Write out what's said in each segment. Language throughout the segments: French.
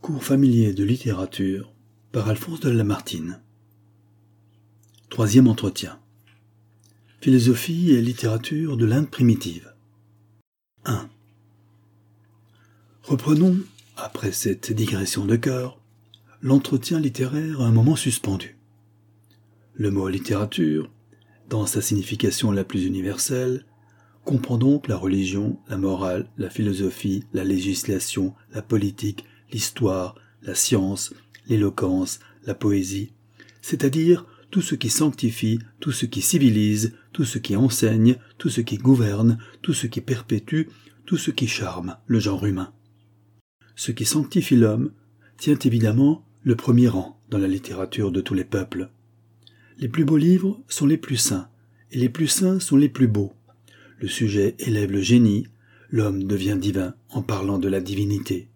Cours familier de littérature par Alphonse de Lamartine. Troisième entretien. Philosophie et littérature de l'Inde primitive. 1. Reprenons, après cette digression de cœur, l'entretien littéraire à un moment suspendu. Le mot littérature, dans sa signification la plus universelle, comprend donc la religion, la morale, la philosophie, la législation, la politique, l'histoire, la science, l'éloquence, la poésie, c'est-à-dire tout ce qui sanctifie, tout ce qui civilise, tout ce qui enseigne, tout ce qui gouverne, tout ce qui perpétue, tout ce qui charme le genre humain. Ce qui sanctifie l'homme tient évidemment le premier rang dans la littérature de tous les peuples. Les plus beaux livres sont les plus saints, et les plus saints sont les plus beaux. Le sujet élève le génie, l'homme devient divin en parlant de la divinité.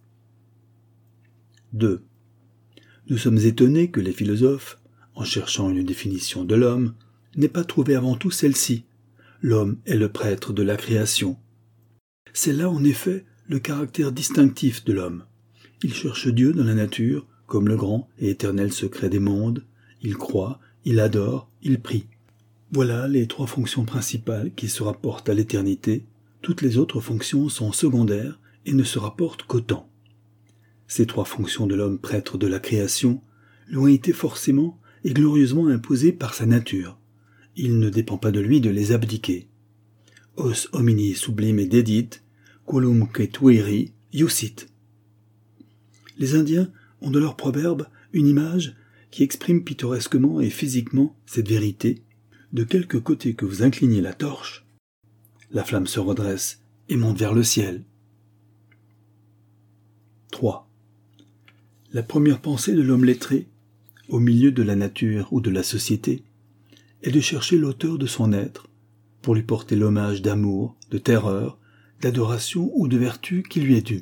2. Nous sommes étonnés que les philosophes, en cherchant une définition de l'homme, n'aient pas trouvé avant tout celle-ci. L'homme est le prêtre de la création. C'est là en effet le caractère distinctif de l'homme. Il cherche Dieu dans la nature, comme le grand et éternel secret des mondes. Il croit, il adore, il prie. Voilà les trois fonctions principales qui se rapportent à l'éternité. Toutes les autres fonctions sont secondaires et ne se rapportent qu'au temps. Ces trois fonctions de l'homme prêtre de la création lui ont été forcément et glorieusement imposées par sa nature. Il ne dépend pas de lui de les abdiquer. Os homini sublime dedit, quolumque tueri iusit. Les Indiens ont de leur proverbe une image qui exprime pittoresquement et physiquement cette vérité. De quelque côté que vous incliniez la torche, la flamme se redresse et monte vers le ciel. 3. La première pensée de l'homme lettré, au milieu de la nature ou de la société, est de chercher l'auteur de son être, pour lui porter l'hommage d'amour, de terreur, d'adoration ou de vertu qui lui est dû.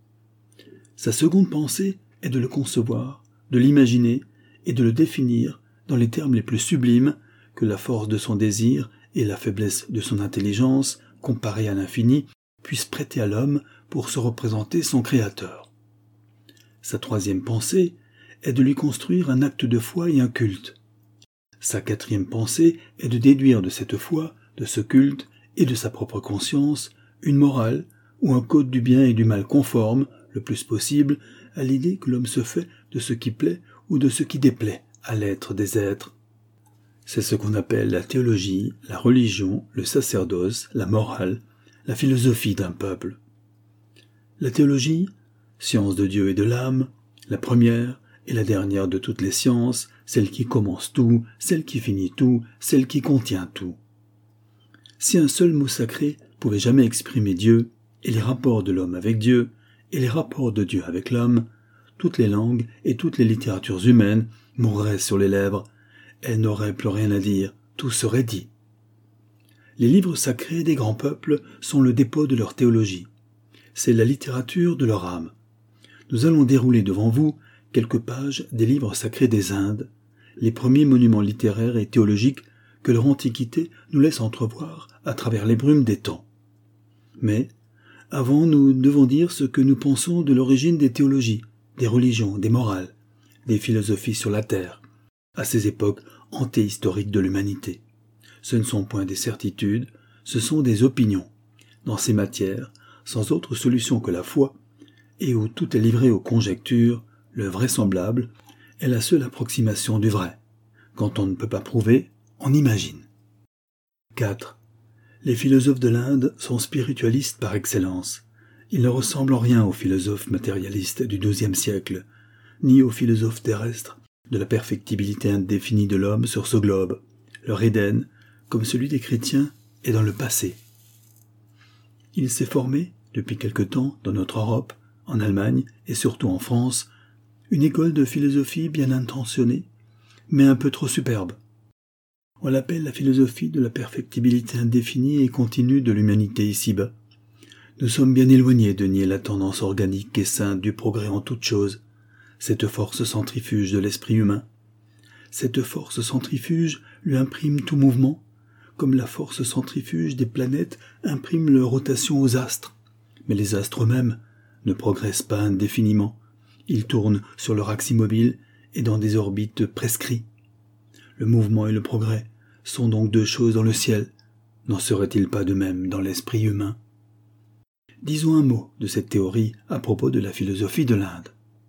Sa seconde pensée est de le concevoir, de l'imaginer et de le définir dans les termes les plus sublimes que la force de son désir et la faiblesse de son intelligence, comparées à l'infini, puissent prêter à l'homme pour se représenter son créateur. Sa troisième pensée est de lui construire un acte de foi et un culte. Sa quatrième pensée est de déduire de cette foi, de ce culte et de sa propre conscience une morale ou un code du bien et du mal conforme, le plus possible, à l'idée que l'homme se fait de ce qui plaît ou de ce qui déplaît à l'être des êtres. C'est ce qu'on appelle la théologie, la religion, le sacerdoce, la morale, la philosophie d'un peuple. La théologie, science de Dieu et de l'âme, la première et la dernière de toutes les sciences, celle qui commence tout, celle qui finit tout, celle qui contient tout. Si un seul mot sacré pouvait jamais exprimer Dieu, et les rapports de l'homme avec Dieu, et les rapports de Dieu avec l'homme, toutes les langues et toutes les littératures humaines mourraient sur les lèvres, elles n'auraient plus rien à dire, tout serait dit. Les livres sacrés des grands peuples sont le dépôt de leur théologie. C'est la littérature de leur âme. Nous allons dérouler devant vous quelques pages des livres sacrés des Indes, les premiers monuments littéraires et théologiques que leur antiquité nous laisse entrevoir à travers les brumes des temps. Mais, avant, nous devons dire ce que nous pensons de l'origine des théologies, des religions, des morales, des philosophies sur la terre, à ces époques antéhistoriques de l'humanité. Ce ne sont point des certitudes, ce sont des opinions. Dans ces matières, sans autre solution que la foi, et où tout est livré aux conjectures, le vraisemblable est la seule approximation du vrai. Quand on ne peut pas prouver, on imagine. 4. Les philosophes de l'Inde sont spiritualistes par excellence. Ils ne ressemblent en rien aux philosophes matérialistes du XIIe siècle, ni aux philosophes terrestres de la perfectibilité indéfinie de l'homme sur ce globe. Leur Éden, comme celui des chrétiens, est dans le passé. Il s'est formé, depuis quelque temps, dans notre Europe, en Allemagne et surtout en France, une école de philosophie bien intentionnée, mais un peu trop superbe. On l'appelle la philosophie de la perfectibilité indéfinie et continue de l'humanité ici-bas. Nous sommes bien éloignés de nier la tendance organique et sainte du progrès en toutes choses, cette force centrifuge de l'esprit humain. Cette force centrifuge lui imprime tout mouvement, comme la force centrifuge des planètes imprime leur rotation aux astres. Mais les astres eux-mêmes ne progressent pas indéfiniment. Ils tournent sur leur axe immobile et dans des orbites prescrits. Le mouvement et le progrès sont donc deux choses dans le ciel. N'en serait-il pas de même dans l'esprit humain? Disons un mot de cette théorie à propos de la philosophie de l'Inde.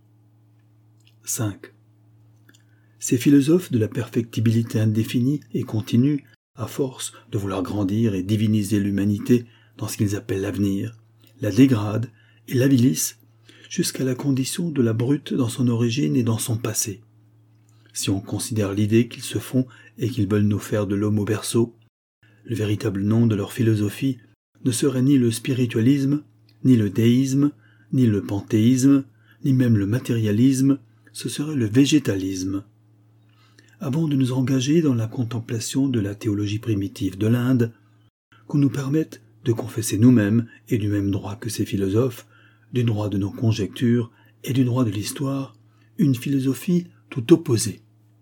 5. Ces philosophes de la perfectibilité indéfinie et continue, à force de vouloir grandir et diviniser l'humanité dans ce qu'ils appellent l'avenir, la dégradent et l'avilissent jusqu'à la condition de la brute dans son origine et dans son passé. Si on considère l'idée qu'ils se font et qu'ils veulent nous faire de l'homme au berceau, le véritable nom de leur philosophie ne serait ni le spiritualisme, ni le déisme, ni le panthéisme, ni même le matérialisme, ce serait le végétalisme. Avant de nous engager dans la contemplation de la théologie primitive de l'Inde, qu'on nous permette de confesser nous-mêmes et du même droit que ces philosophes, du droit de nos conjectures et du droit de l'histoire, une philosophie tout opposée.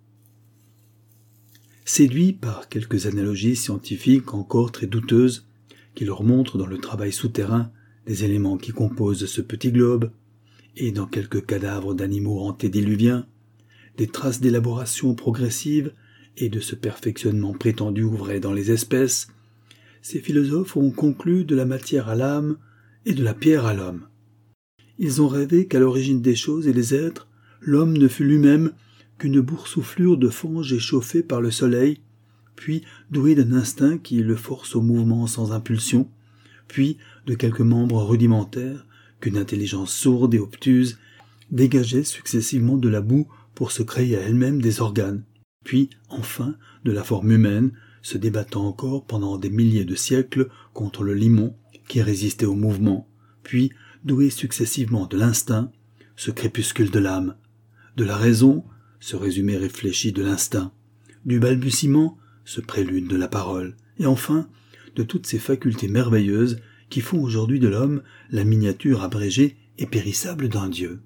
Séduits par quelques analogies scientifiques encore très douteuses, qui leur montrent dans le travail souterrain des éléments qui composent ce petit globe, et dans quelques cadavres d'animaux antédiluviens, des traces d'élaboration progressive et de ce perfectionnement prétendu vrai dans les espèces, ces philosophes ont conclu de la matière à l'âme et de la pierre à l'homme. Ils ont rêvé qu'à l'origine des choses et des êtres, l'homme ne fut lui-même qu'une boursouflure de fange échauffée par le soleil, puis doué d'un instinct qui le force au mouvement sans impulsion, puis de quelques membres rudimentaires qu'une intelligence sourde et obtuse dégageait successivement de la boue pour se créer à elle-même des organes, puis, enfin, de la forme humaine, se débattant encore pendant des milliers de siècles contre le limon qui résistait au mouvement, puis, doué successivement de l'instinct, ce crépuscule de l'âme, de la raison, ce résumé réfléchi de l'instinct, du balbutiement, ce prélude de la parole, et enfin, de toutes ces facultés merveilleuses qui font aujourd'hui de l'homme la miniature abrégée et périssable d'un Dieu.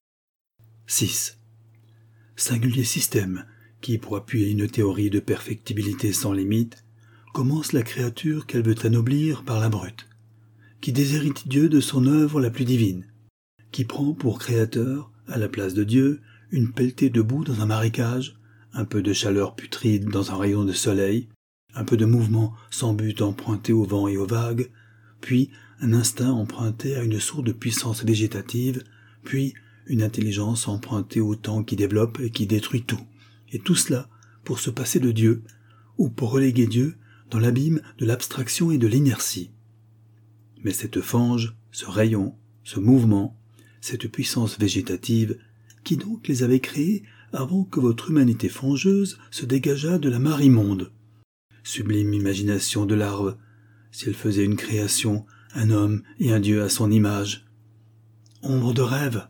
6. Singulier système qui, pour appuyer une théorie de perfectibilité sans limite, commence la créature qu'elle veut anoblir par la brute, qui déshérite Dieu de son œuvre la plus divine, qui prend pour créateur, à la place de Dieu, une pelletée de boue dans un marécage, un peu de chaleur putride dans un rayon de soleil, un peu de mouvement sans but emprunté au vent et aux vagues, puis un instinct emprunté à une sourde puissance végétative, puis une intelligence empruntée au temps qui développe et qui détruit tout, et tout cela pour se passer de Dieu, ou pour reléguer Dieu dans l'abîme de l'abstraction et de l'inertie. Mais cette fange, ce rayon, ce mouvement, cette puissance végétative, qui donc les avait créés avant que votre humanité fangeuse se dégageât de la mare immonde? Sublime imagination de larve, si elle faisait une création, un homme et un Dieu à son image. Ombre de rêve.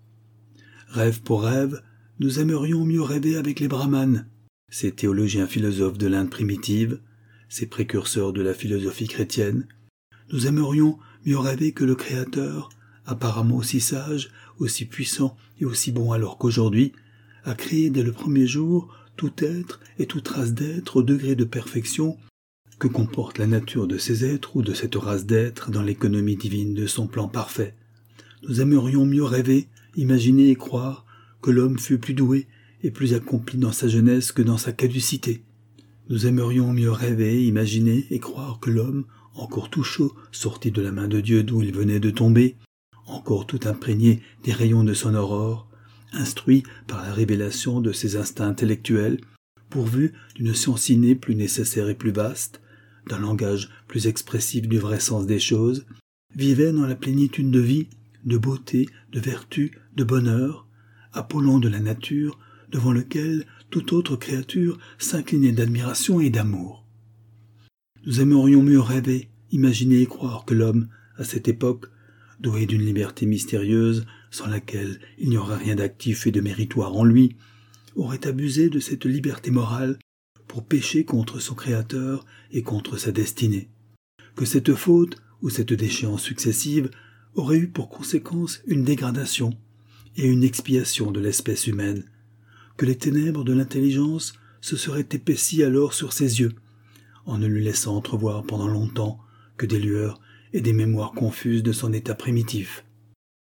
Rêve pour rêve, nous aimerions mieux rêver avec les brahmanes, ces théologiens philosophes de l'Inde primitive, ces précurseurs de la philosophie chrétienne. Nous aimerions mieux rêver que le Créateur, apparemment aussi sage, aussi puissant et aussi bon alors qu'aujourd'hui, a créé dès le premier jour tout être et toute race d'êtres au degré de perfection que comporte la nature de ces êtres ou de cette race d'êtres dans l'économie divine de son plan parfait. Nous aimerions mieux rêver, imaginer et croire que l'homme fut plus doué et plus accompli dans sa jeunesse que dans sa caducité. Nous aimerions mieux rêver, imaginer et croire que l'homme, encore tout chaud, sorti de la main de Dieu d'où il venait de tomber, encore tout imprégné des rayons de son aurore, instruit par la révélation de ses instincts intellectuels, pourvu d'une science innée plus nécessaire et plus vaste, d'un langage plus expressif du vrai sens des choses, vivait dans la plénitude de vie, de beauté, de vertu, de bonheur, Apollon de la nature, devant lequel toute autre créature s'inclinait d'admiration et d'amour. Nous aimerions mieux rêver, imaginer et croire que l'homme, à cette époque, doué d'une liberté mystérieuse, sans laquelle il n'y aurait rien d'actif et de méritoire en lui, aurait abusé de cette liberté morale pour pécher contre son Créateur et contre sa destinée, que cette faute ou cette déchéance successive aurait eu pour conséquence une dégradation et une expiation de l'espèce humaine, que les ténèbres de l'intelligence se seraient épaissies alors sur ses yeux, en ne lui laissant entrevoir pendant longtemps que des lueurs et des mémoires confuses de son état primitif.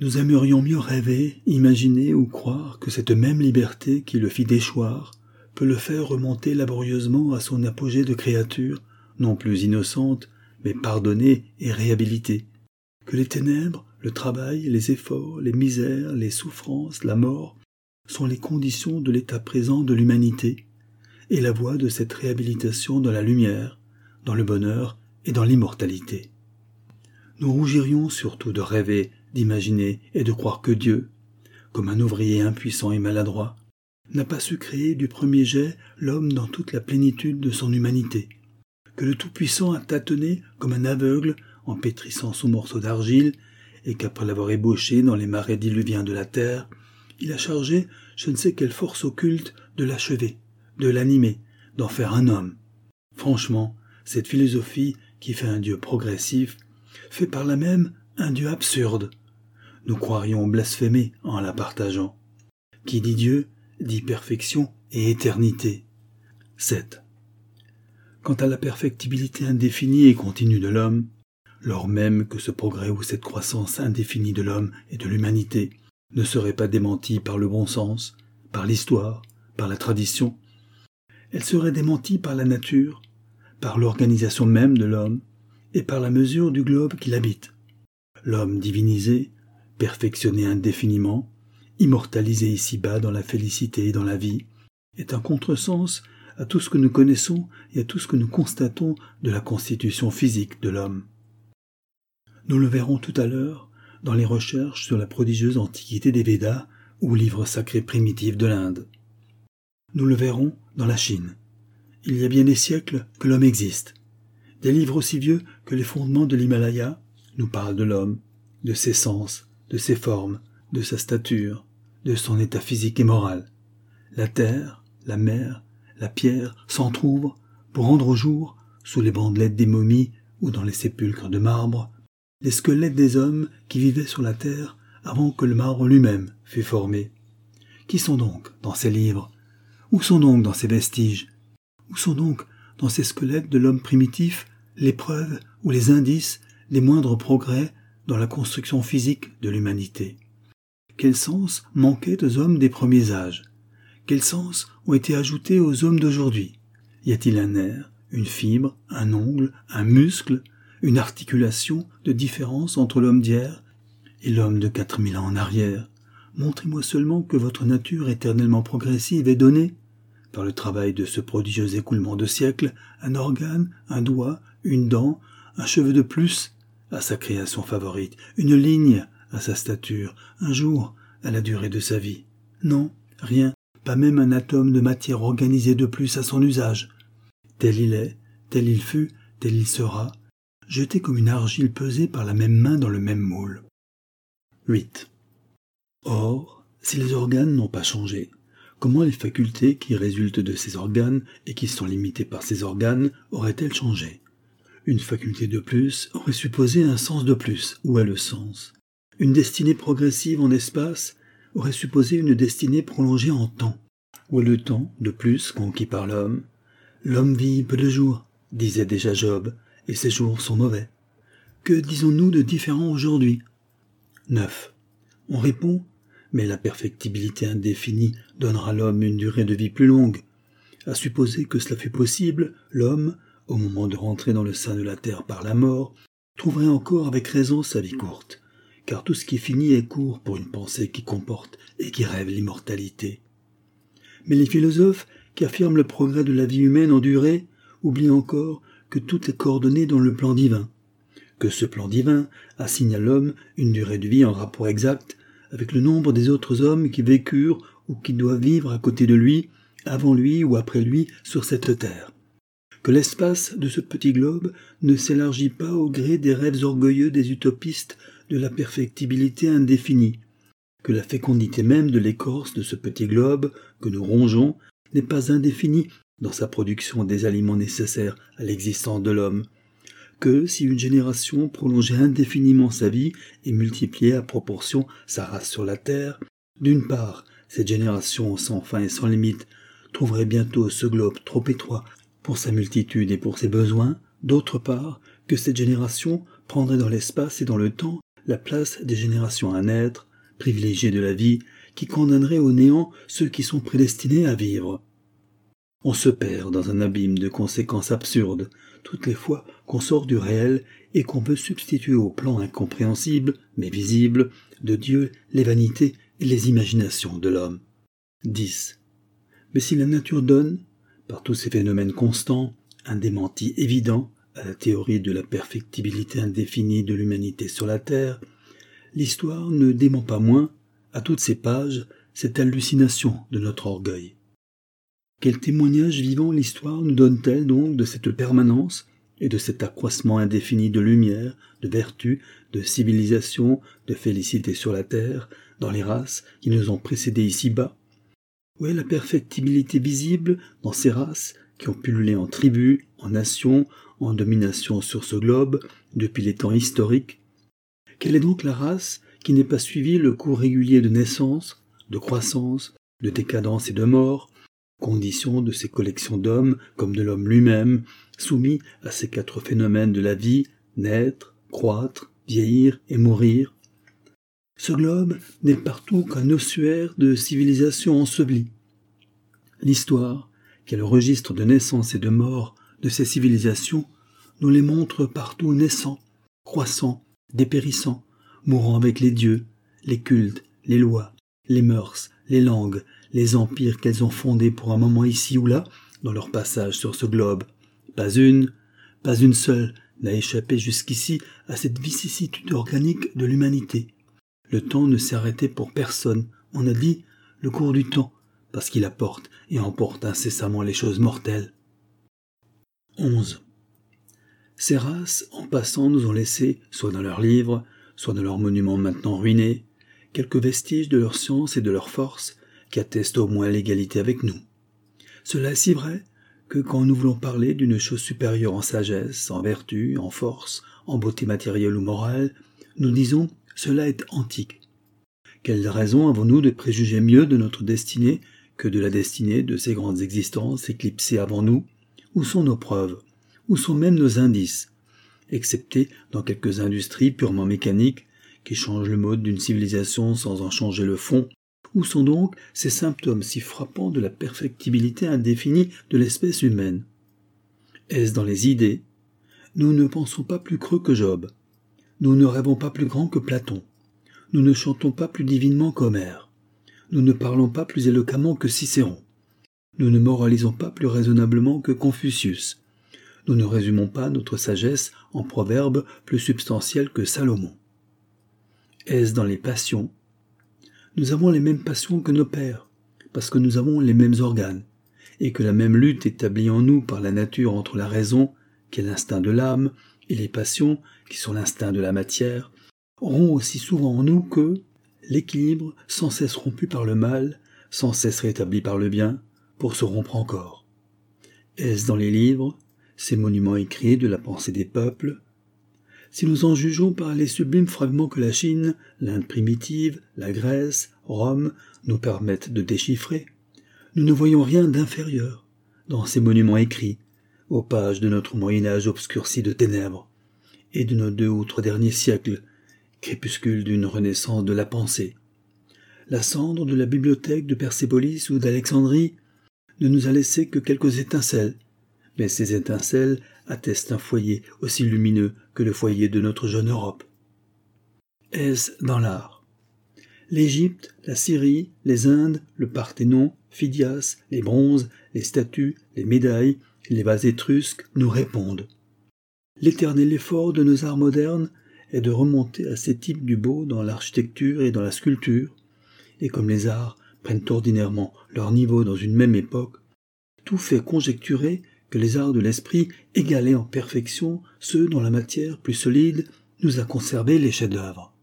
Nous aimerions mieux rêver, imaginer ou croire que cette même liberté qui le fit déchoir peut le faire remonter laborieusement à son apogée de créature, non plus innocente, mais pardonnée et réhabilitée. Que les ténèbres, le travail, les efforts, les misères, les souffrances, la mort sont les conditions de l'état présent de l'humanité, et la voie de cette réhabilitation dans la lumière, dans le bonheur et dans l'immortalité. Nous rougirions surtout de rêver, d'imaginer et de croire que Dieu, comme un ouvrier impuissant et maladroit, n'a pas su créer du premier jet l'homme dans toute la plénitude de son humanité, que le Tout-Puissant a tâtonné comme un aveugle en pétrissant son morceau d'argile, et qu'après l'avoir ébauché dans les marais diluviens de la terre, il a chargé je ne sais quelle force occulte de l'achever, de l'animer, d'en faire un homme. Franchement, cette philosophie qui fait un Dieu progressif fait par là même un Dieu absurde. Nous croirions blasphémer en la partageant. Qui dit Dieu, dit perfection et éternité. 7. Quant à la perfectibilité indéfinie et continue de l'homme, lors même que ce progrès ou cette croissance indéfinie de l'homme et de l'humanité ne serait pas démentie par le bon sens, par l'histoire, par la tradition, elle serait démentie par la nature, par l'organisation même de l'homme et par la mesure du globe qu'il habite. L'homme divinisé, perfectionné indéfiniment, immortalisé ici-bas dans la félicité et dans la vie, est un contresens à tout ce que nous connaissons et à tout ce que nous constatons de la constitution physique de l'homme. Nous le verrons tout à l'heure dans les recherches sur la prodigieuse antiquité des Védas ou livres sacrés primitifs de l'Inde. Nous le verrons dans la Chine. Il y a bien des siècles que l'homme existe. Des livres aussi vieux que les fondements de l'Himalaya nous parlent de l'homme, de ses sens, de ses formes, de sa stature, de son état physique et moral. La terre, la mer, la pierre s'entr'ouvrent pour rendre au jour, sous les bandelettes des momies ou dans les sépulcres de marbre, les squelettes des hommes qui vivaient sur la terre avant que le marbre lui-même fût formé. Qui sont donc dans ces livres? Où sont donc dans ces vestiges? Où sont donc dans ces squelettes de l'homme primitif les preuves ou les indices des moindres progrès dans la construction physique de l'humanité? Quel sens manquait aux hommes des premiers âges? Quels sens ont été ajoutés aux hommes d'aujourd'hui? Y a-t-il un nerf, une fibre, un ongle, un muscle, une articulation de différence entre l'homme d'hier et l'homme de 4000 ans en arrière? Montrez-moi seulement que votre nature éternellement progressive est donnée, par le travail de ce prodigieux écoulement de siècles, un organe, un doigt, une dent, un cheveu de plus à sa création favorite, une ligne à sa stature, un jour à la durée de sa vie. Non, rien, pas même un atome de matière organisée de plus à son usage. Tel il est, tel il fut, tel il sera, jeté comme une argile pesée par la même main dans le même moule. 8. Or, si les organes n'ont pas changé, comment les facultés qui résultent de ces organes et qui sont limitées par ces organes auraient-elles changé? Une faculté de plus aurait supposé un sens de plus. Où est le sens? Une destinée progressive en espace aurait supposé une destinée prolongée en temps. Où est le temps de plus conquis par l'homme? L'homme vit peu de jours, disait déjà Job, et ses jours sont mauvais. Que disons-nous de différent aujourd'hui? 9. On répond, mais la perfectibilité indéfinie donnera à l'homme une durée de vie plus longue. À supposer que cela fût possible, l'homme, au moment de rentrer dans le sein de la terre par la mort, trouverait encore avec raison sa vie courte, car tout ce qui est fini est court pour une pensée qui comporte et qui rêve l'immortalité. Mais les philosophes qui affirment le progrès de la vie humaine en durée oublient encore que tout est coordonné dans le plan divin, que ce plan divin assigne à l'homme une durée de vie en rapport exact avec le nombre des autres hommes qui vécurent ou qui doivent vivre à côté de lui, avant lui ou après lui sur cette terre. Que l'espace de ce petit globe ne s'élargit pas au gré des rêves orgueilleux des utopistes de la perfectibilité indéfinie, que la fécondité même de l'écorce de ce petit globe que nous rongeons n'est pas indéfinie dans sa production des aliments nécessaires à l'existence de l'homme, que si une génération prolongeait indéfiniment sa vie et multipliait à proportion sa race sur la terre, d'une part, cette génération sans fin et sans limite trouverait bientôt ce globe trop étroit pour sa multitude et pour ses besoins, d'autre part, que cette génération prendrait dans l'espace et dans le temps la place des générations à naître, privilégiées de la vie, qui condamnerait au néant ceux qui sont prédestinés à vivre. On se perd dans un abîme de conséquences absurdes, toutes les fois qu'on sort du réel et qu'on veut substituer au plan incompréhensible, mais visible, de Dieu les vanités et les imaginations de l'homme. 10. Mais si la nature donne, par tous ces phénomènes constants, un démenti évident à la théorie de la perfectibilité indéfinie de l'humanité sur la Terre, l'histoire ne dément pas moins, à toutes ces pages, cette hallucination de notre orgueil. Quel témoignage vivant l'histoire nous donne-t-elle donc de cette permanence et de cet accroissement indéfini de lumière, de vertu, de civilisation, de félicité sur la terre, dans les races qui nous ont précédés ici-bas? Où est la perfectibilité visible dans ces races qui ont pullulé en tribus, en nations, en domination sur ce globe depuis les temps historiques? Quelle est donc la race qui n'ait pas suivi le cours régulier de naissance, de croissance, de décadence et de mort, condition de ces collections d'hommes comme de l'homme lui-même, soumis à ces 4 phénomènes de la vie, naître, croître, vieillir et mourir? Ce globe n'est partout qu'un ossuaire de civilisation ensevelie. L'histoire, qui est le registre de naissance et de mort de ces civilisations, nous les montre partout naissant, croissant, dépérissant, mourant avec les dieux, les cultes, les lois, les mœurs, les langues, les empires qu'elles ont fondés pour un moment ici ou là, dans leur passage sur ce globe. Pas une seule n'a échappé jusqu'ici à cette vicissitude organique de l'humanité. Le temps ne s'est arrêté pour personne, on a dit le cours du temps, parce qu'il apporte et emporte incessamment les choses mortelles. 11. Ces races, en passant, nous ont laissé, soit dans leurs livres, soit dans leurs monuments maintenant ruinés, quelques vestiges de leur science et de leur force, qui attestent au moins l'égalité avec nous. Cela est si vrai que quand nous voulons parler d'une chose supérieure en sagesse, en vertu, en force, en beauté matérielle ou morale, nous disons « cela est antique ». Quelle raison avons-nous de préjuger mieux de notre destinée que de la destinée de ces grandes existences éclipsées avant nous? Où sont nos preuves? Où sont même nos indices? Excepté dans quelques industries purement mécaniques qui changent le mode d'une civilisation sans en changer le fond, où sont donc ces symptômes si frappants de la perfectibilité indéfinie de l'espèce humaine? Est-ce dans les idées? Nous ne pensons pas plus creux que Job. Nous ne rêvons pas plus grand que Platon. Nous ne chantons pas plus divinement qu'Homère. Nous ne parlons pas plus éloquemment que Cicéron. Nous ne moralisons pas plus raisonnablement que Confucius. Nous ne résumons pas notre sagesse en proverbes plus substantiels que Salomon. Est-ce dans les passions? Nous avons les mêmes passions que nos pères, parce que nous avons les mêmes organes, et que la même lutte établie en nous par la nature entre la raison, qui est l'instinct de l'âme, et les passions, qui sont l'instinct de la matière, auront aussi souvent en nous que l'équilibre sans cesse rompu par le mal, sans cesse rétabli par le bien, pour se rompre encore. Est-ce dans les livres, ces monuments écrits de la pensée des peuples? Si nous en jugeons par les sublimes fragments que la Chine, l'Inde primitive, la Grèce, Rome nous permettent de déchiffrer, nous ne voyons rien d'inférieur dans ces monuments écrits, aux pages de notre Moyen-Âge obscurci de ténèbres, et de nos 2 ou 3 derniers siècles, crépuscule d'une renaissance de la pensée. La cendre de la bibliothèque de Persépolis ou d'Alexandrie ne nous a laissé que quelques étincelles, mais ces étincelles attestent un foyer aussi lumineux que le foyer de notre jeune Europe. Est-ce dans l'art? L'Égypte, la Syrie, les Indes, le Parthénon, Phidias, les bronzes, les statues, les médailles, les vases étrusques nous répondent. L'éternel effort de nos arts modernes est de remonter à ces types du beau dans l'architecture et dans la sculpture, et comme les arts prennent ordinairement leur niveau dans une même époque, tout fait conjecturer que les arts de l'esprit égalaient en perfection ceux dont la matière plus solide nous a conservé les chefs-d'œuvre.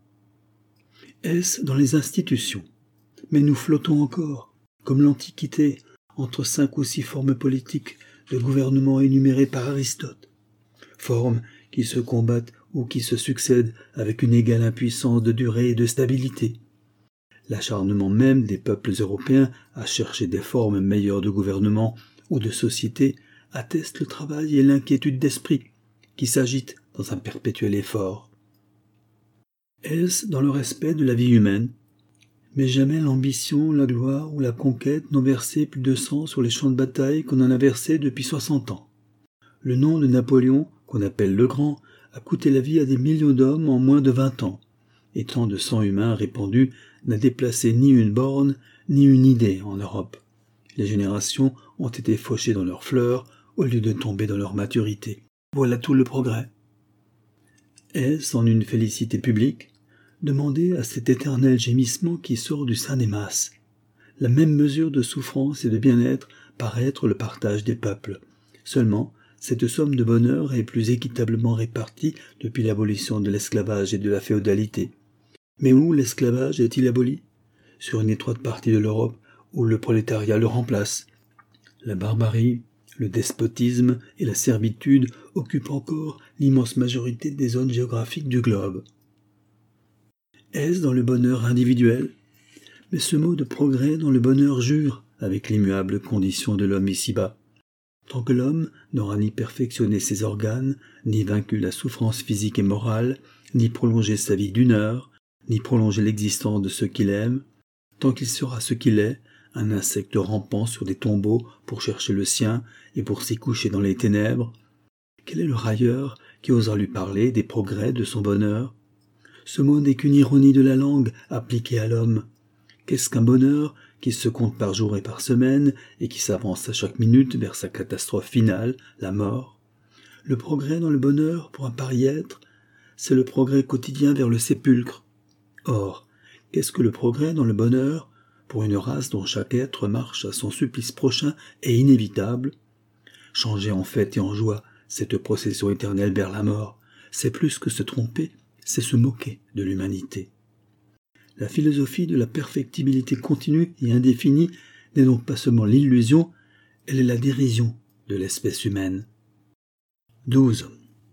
Est-ce dans les institutions? Mais nous flottons encore, comme l'Antiquité, entre 5 ou 6 formes politiques de gouvernement énumérées par Aristote, formes qui se combattent ou qui se succèdent avec une égale impuissance de durée et de stabilité. L'acharnement même des peuples européens à chercher des formes meilleures de gouvernement ou de société atteste le travail et l'inquiétude d'esprit qui s'agitent dans un perpétuel effort. Est-ce dans le respect de la vie humaine? Mais jamais l'ambition, la gloire ou la conquête n'ont versé plus de sang sur les champs de bataille qu'on en a versé depuis 60 ans. Le nom de Napoléon, qu'on appelle le Grand, a coûté la vie à des millions d'hommes en moins de 20 ans, et tant de sang humain répandu n'a déplacé ni une borne, ni une idée en Europe. Les générations ont été fauchées dans leurs fleurs au lieu de tomber dans leur maturité. Voilà tout le progrès. Est-ce en une félicité publique? Demandez à cet éternel gémissement qui sort du sein des masses. La même mesure de souffrance et de bien-être paraît être le partage des peuples. Seulement, cette somme de bonheur est plus équitablement répartie depuis l'abolition de l'esclavage et de la féodalité. Mais où l'esclavage est-il aboli? Sur une étroite partie de l'Europe où le prolétariat le remplace. La barbarie, le despotisme et la servitude occupent encore l'immense majorité des zones géographiques du globe. Est-ce dans le bonheur individuel? Mais ce mot de progrès dans le bonheur jure avec l'immuable condition de l'homme ici-bas. Tant que l'homme n'aura ni perfectionné ses organes, ni vaincu la souffrance physique et morale, ni prolongé sa vie d'une heure, ni prolongé l'existence de ceux qu'il aime, tant qu'il sera ce qu'il est, un insecte rampant sur des tombeaux pour chercher le sien et pour s'y coucher dans les ténèbres, quel est le railleur qui osera lui parler des progrès de son bonheur? Ce mot n'est qu'une ironie de la langue appliquée à l'homme. Qu'est-ce qu'un bonheur qui se compte par jour et par semaine et qui s'avance à chaque minute vers sa catastrophe finale, la mort? Le progrès dans le bonheur pour un pareil être, c'est le progrès quotidien vers le sépulcre. Or, qu'est-ce que le progrès dans le bonheur pour une race dont chaque être marche à son supplice prochain et inévitable? Changer en fête et en joie cette procession éternelle vers la mort, c'est plus que se tromper, c'est se moquer de l'humanité. La philosophie de la perfectibilité continue et indéfinie n'est donc pas seulement l'illusion, elle est la dérision de l'espèce humaine. 12.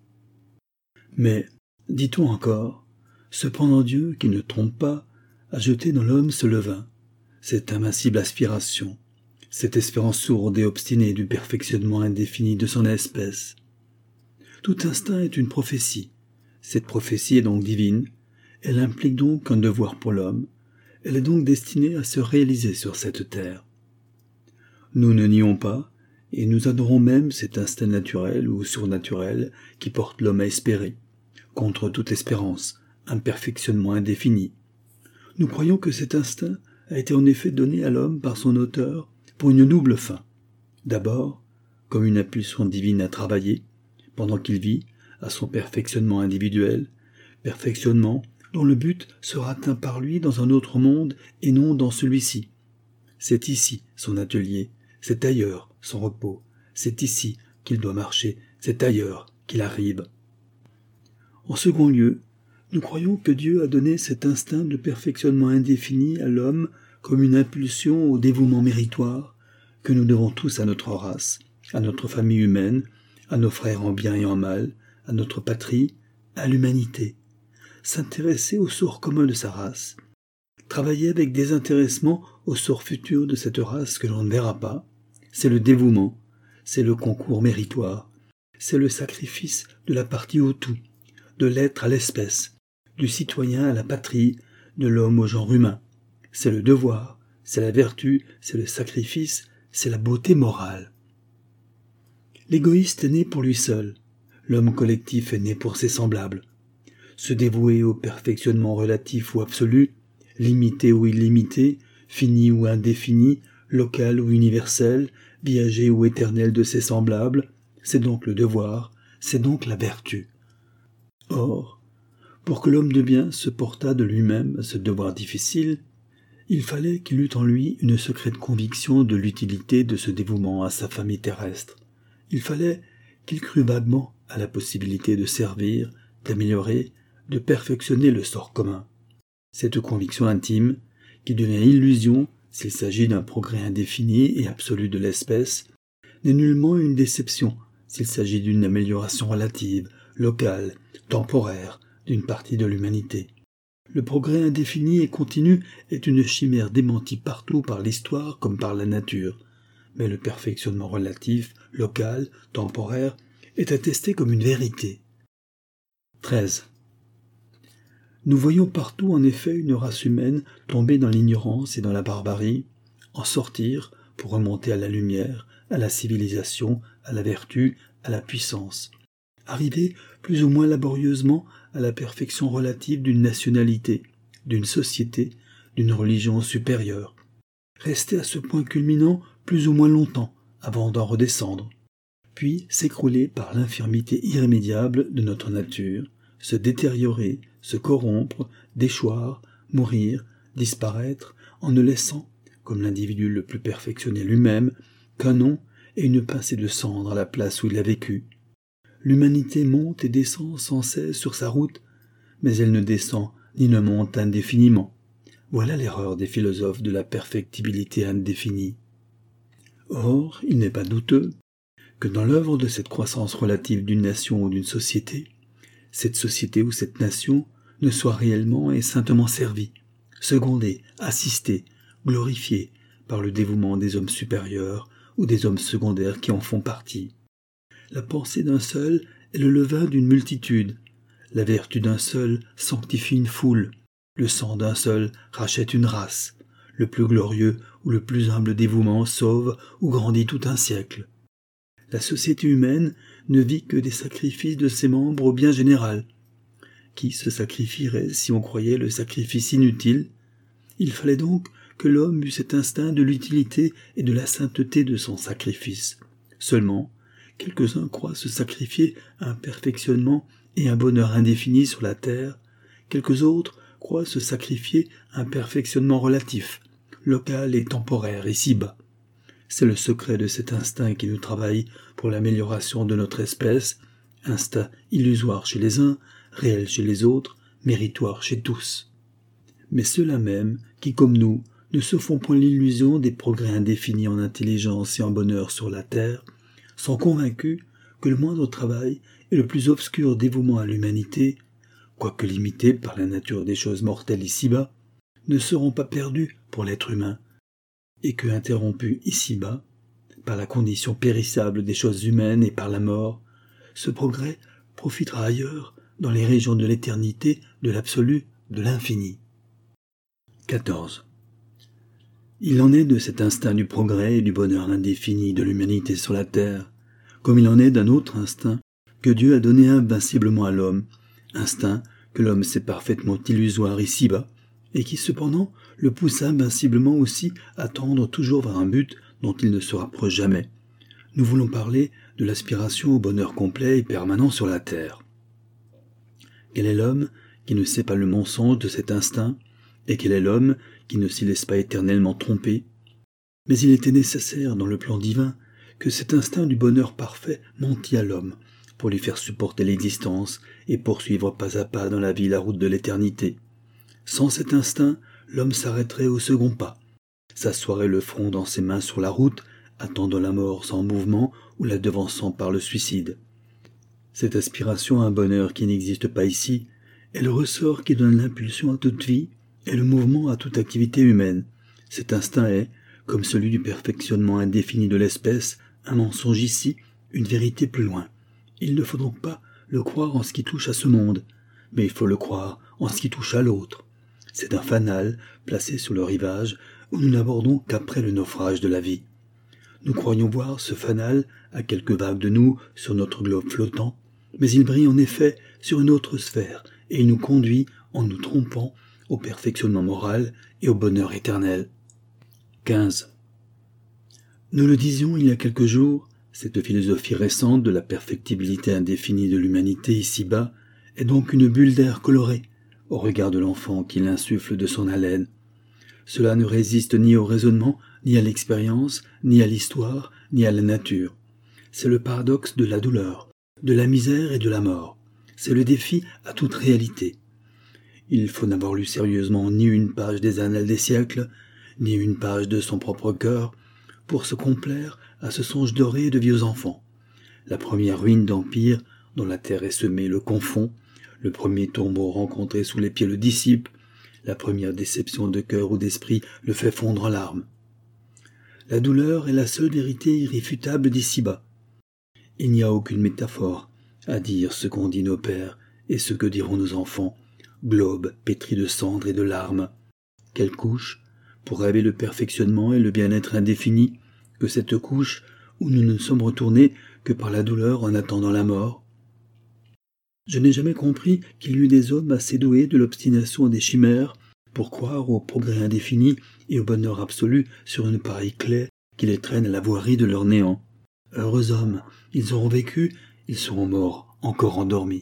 Mais, dit-on encore, cependant Dieu, qui ne trompe pas, a jeté dans l'homme ce levain, cette invincible aspiration, cette espérance sourde et obstinée du perfectionnement indéfini de son espèce. Tout instinct est une prophétie. Cette prophétie est donc divine, elle implique donc un devoir pour l'homme, elle est donc destinée à se réaliser sur cette terre. Nous ne nions pas, et nous adorons même cet instinct naturel ou surnaturel qui porte l'homme à espérer, contre toute espérance, un perfectionnement indéfini. Nous croyons que cet instinct a été en effet donné à l'homme par son auteur pour une double fin. D'abord, comme une impulsion divine à travailler, pendant qu'il vit, à son perfectionnement individuel, perfectionnement dont le but sera atteint par lui dans un autre monde et non dans celui-ci. C'est ici son atelier, c'est ailleurs son repos, c'est ici qu'il doit marcher, c'est ailleurs qu'il arrive. En second lieu, nous croyons que Dieu a donné cet instinct de perfectionnement indéfini à l'homme comme une impulsion au dévouement méritoire que nous devons tous à notre race, à notre famille humaine, à nos frères en bien et en mal, à notre patrie, à l'humanité. S'intéresser au sort commun de sa race, travailler avec désintéressement au sort futur de cette race que l'on ne verra pas, c'est le dévouement, c'est le concours méritoire, c'est le sacrifice de la partie au tout, de l'être à l'espèce, du citoyen à la patrie, de l'homme au genre humain. C'est le devoir, c'est la vertu, c'est le sacrifice, c'est la beauté morale. L'égoïste est né pour lui seul, l'homme collectif est né pour ses semblables. Se dévouer au perfectionnement relatif ou absolu, limité ou illimité, fini ou indéfini, local ou universel, viager ou éternel de ses semblables, c'est donc le devoir, c'est donc la vertu. Or, pour que l'homme de bien se portât de lui-même à ce devoir difficile, il fallait qu'il eût en lui une secrète conviction de l'utilité de ce dévouement à sa famille terrestre. Il fallait qu'il crût vaguement à la possibilité de servir, d'améliorer, de perfectionner le sort commun. Cette conviction intime, qui devient illusion s'il s'agit d'un progrès indéfini et absolu de l'espèce, n'est nullement une déception s'il s'agit d'une amélioration relative, locale, temporaire, d'une partie de l'humanité. Le progrès indéfini et continu est une chimère démentie partout par l'histoire comme par la nature, mais le perfectionnement relatif, local, temporaire, est attesté comme une vérité. 13. Nous voyons partout en effet une race humaine tomber dans l'ignorance et dans la barbarie, en sortir pour remonter à la lumière, à la civilisation, à la vertu, à la puissance. Arriver plus ou moins laborieusement à la perfection relative d'une nationalité, d'une société, d'une religion supérieure. Rester à ce point culminant plus ou moins longtemps avant d'en redescendre, puis s'écrouler par l'infirmité irrémédiable de notre nature, se détériorer, se corrompre, déchoir, mourir, disparaître, en ne laissant, comme l'individu le plus perfectionné lui-même, qu'un nom et une pincée de cendre à la place où il a vécu. L'humanité monte et descend sans cesse sur sa route, mais elle ne descend ni ne monte indéfiniment. Voilà l'erreur des philosophes de la perfectibilité indéfinie. Or, il n'est pas douteux que dans l'œuvre de cette croissance relative d'une nation ou d'une société, cette société ou cette nation ne soit réellement et saintement servie, secondée, assistée, glorifiée par le dévouement des hommes supérieurs ou des hommes secondaires qui en font partie. La pensée d'un seul est le levain d'une multitude, la vertu d'un seul sanctifie une foule, le sang d'un seul rachète une race, le plus glorieux ou le plus humble dévouement sauve ou grandit tout un siècle. La société humaine ne vit que des sacrifices de ses membres au bien général. Qui se sacrifierait si on croyait le sacrifice inutile? Il fallait donc que l'homme eût cet instinct de l'utilité et de la sainteté de son sacrifice. Seulement, quelques-uns croient se sacrifier à un perfectionnement et un bonheur indéfini sur la terre, quelques autres croient se sacrifier à un perfectionnement relatif, local et temporaire ici-bas. C'est le secret de cet instinct qui nous travaille pour l'amélioration de notre espèce, instinct illusoire chez les uns, réel chez les autres, méritoire chez tous. Mais ceux-là même qui, comme nous, ne se font point l'illusion des progrès indéfinis en intelligence et en bonheur sur la terre, sont convaincus que le moindre travail et le plus obscur dévouement à l'humanité, quoique limité par la nature des choses mortelles ici-bas, ne seront pas perdus pour l'être humain, et que, interrompu ici-bas, par la condition périssable des choses humaines et par la mort, ce progrès profitera ailleurs, dans les régions de l'éternité, de l'absolu, de l'infini. 14. Il en est de cet instinct du progrès et du bonheur indéfini de l'humanité sur la terre, comme il en est d'un autre instinct que Dieu a donné invinciblement à l'homme, instinct que l'homme sait parfaitement illusoire ici-bas, et qui cependant le pousse invinciblement aussi à tendre toujours vers un but dont il ne se rapproche jamais. Nous voulons parler de l'aspiration au bonheur complet et permanent sur la terre. Quel est l'homme qui ne sait pas le mensonge de cet instinct, et quel est l'homme qui ne s'y laisse pas éternellement tromper? Mais il était nécessaire dans le plan divin que cet instinct du bonheur parfait mentît à l'homme, pour lui faire supporter l'existence et poursuivre pas à pas dans la vie la route de l'éternité. Sans cet instinct, l'homme s'arrêterait au second pas, s'assoirait le front dans ses mains sur la route, attendant la mort sans mouvement ou la devançant par le suicide. Cette aspiration à un bonheur qui n'existe pas ici est le ressort qui donne l'impulsion à toute vie et le mouvement à toute activité humaine. Cet instinct est, comme celui du perfectionnement indéfini de l'espèce, un mensonge ici, une vérité plus loin. Il ne faut donc pas le croire en ce qui touche à ce monde, mais il faut le croire en ce qui touche à l'autre. C'est un fanal placé sur le rivage où nous n'abordons qu'après le naufrage de la vie. Nous croyons voir ce fanal à quelques vagues de nous sur notre globe flottant, mais il brille en effet sur une autre sphère et il nous conduit, en nous trompant, au perfectionnement moral et au bonheur éternel. 15. Nous le disions il y a quelques jours, cette philosophie récente de la perfectibilité indéfinie de l'humanité ici-bas est donc une bulle d'air coloré au regard de l'enfant qui l'insuffle de son haleine. Cela ne résiste ni au raisonnement, ni à l'expérience, ni à l'histoire, ni à la nature. C'est le paradoxe de la douleur, de la misère et de la mort. C'est le défi à toute réalité. Il faut n'avoir lu sérieusement ni une page des annales des siècles, ni une page de son propre cœur, pour se complaire à ce songe doré de vieux enfants. La première ruine d'empire dont la terre est semée le confond, le premier tombeau rencontré sous les pieds le dissipe, la première déception de cœur ou d'esprit le fait fondre en larmes. La douleur est la seule vérité irréfutable d'ici-bas. Il n'y a aucune métaphore à dire ce qu'ont dit nos pères et ce que diront nos enfants, globe pétri de cendres et de larmes. Quelle couche, pour rêver le perfectionnement et le bien-être indéfini, que cette couche où nous ne sommes retournés que par la douleur en attendant la mort. Je n'ai jamais compris qu'il y eût des hommes assez doués de l'obstination des chimères pour croire au progrès indéfini et au bonheur absolu sur une pareille clé qui les traîne à la voirie de leur néant. Heureux hommes, ils auront vécu, ils seront morts, encore endormis.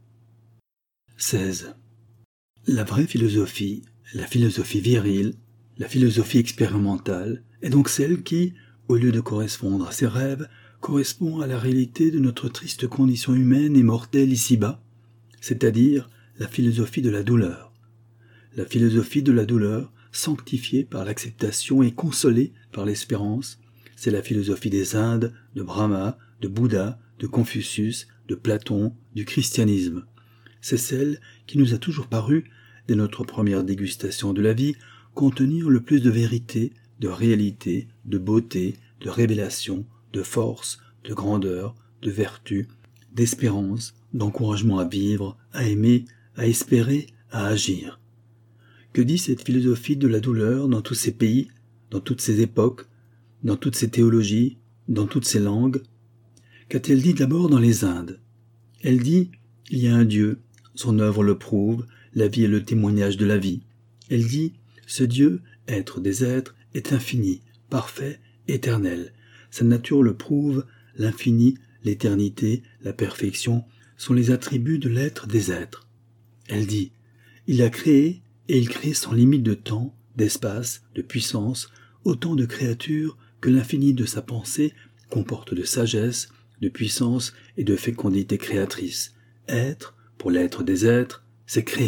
16. La vraie philosophie, la philosophie virile, la philosophie expérimentale, est donc celle qui, au lieu de correspondre à ses rêves, correspond à la réalité de notre triste condition humaine et mortelle ici-bas, c'est-à-dire la philosophie de la douleur. La philosophie de la douleur, sanctifiée par l'acceptation et consolée par l'espérance, c'est la philosophie des Indes, de Brahma, de Bouddha, de Confucius, de Platon, du christianisme. C'est celle qui nous a toujours paru, dès notre première dégustation de la vie, contenir le plus de vérité, de réalité, de beauté, de révélation, de force, de grandeur, de vertu, d'espérance, d'encouragement à vivre, à aimer, à espérer, à agir. Que dit cette philosophie de la douleur dans tous ces pays, dans toutes ces époques, dans toutes ces théologies, dans toutes ces langues? Qu'a-t-elle dit d'abord dans les Indes? Elle dit « Il y a un Dieu, son œuvre le prouve, la vie est le témoignage de la vie. » Elle dit « Ce Dieu, être des êtres, est infini, parfait, éternel. Sa nature le prouve, l'infini, l'éternité, la perfection sont les attributs de l'être des êtres. » Elle dit « Il a créé, et il crée sans limite de temps, d'espace, de puissance, autant de créatures que l'infini de sa pensée comporte de sagesse, de puissance et de fécondité créatrice. Être, pour l'être des êtres, c'est créer. »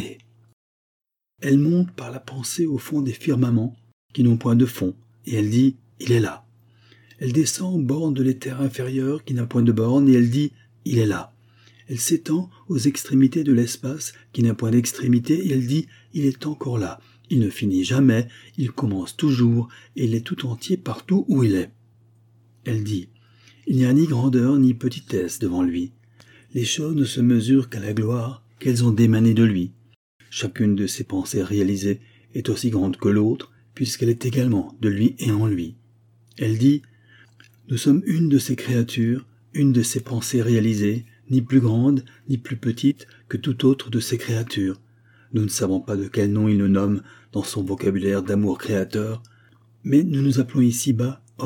Elle monte par la pensée au fond des firmaments qui n'ont point de fond, et elle dit « Il est là ». Elle descend aux bornes de l'éther inférieur qui n'a point de borne, et elle dit « Il est là ». Elle s'étend aux extrémités de l'espace qui n'a point d'extrémité, et elle dit « Il est encore là ». Il ne finit jamais, il commence toujours, et il est tout entier partout où il est. Elle dit « Il n'y a ni grandeur ni petitesse devant lui. Les choses ne se mesurent qu'à la gloire qu'elles ont démanée de lui. Chacune de ses pensées réalisées est aussi grande que l'autre, puisqu'elle est également de lui et en lui. » Elle dit « Nous sommes une de ces créatures, une de ces pensées réalisées, ni plus grande, ni plus petite que toute autre de ces créatures. Nous ne savons pas de quel nom il nous nomme dans son vocabulaire d'amour créateur, mais nous nous appelons ici-bas hommes. »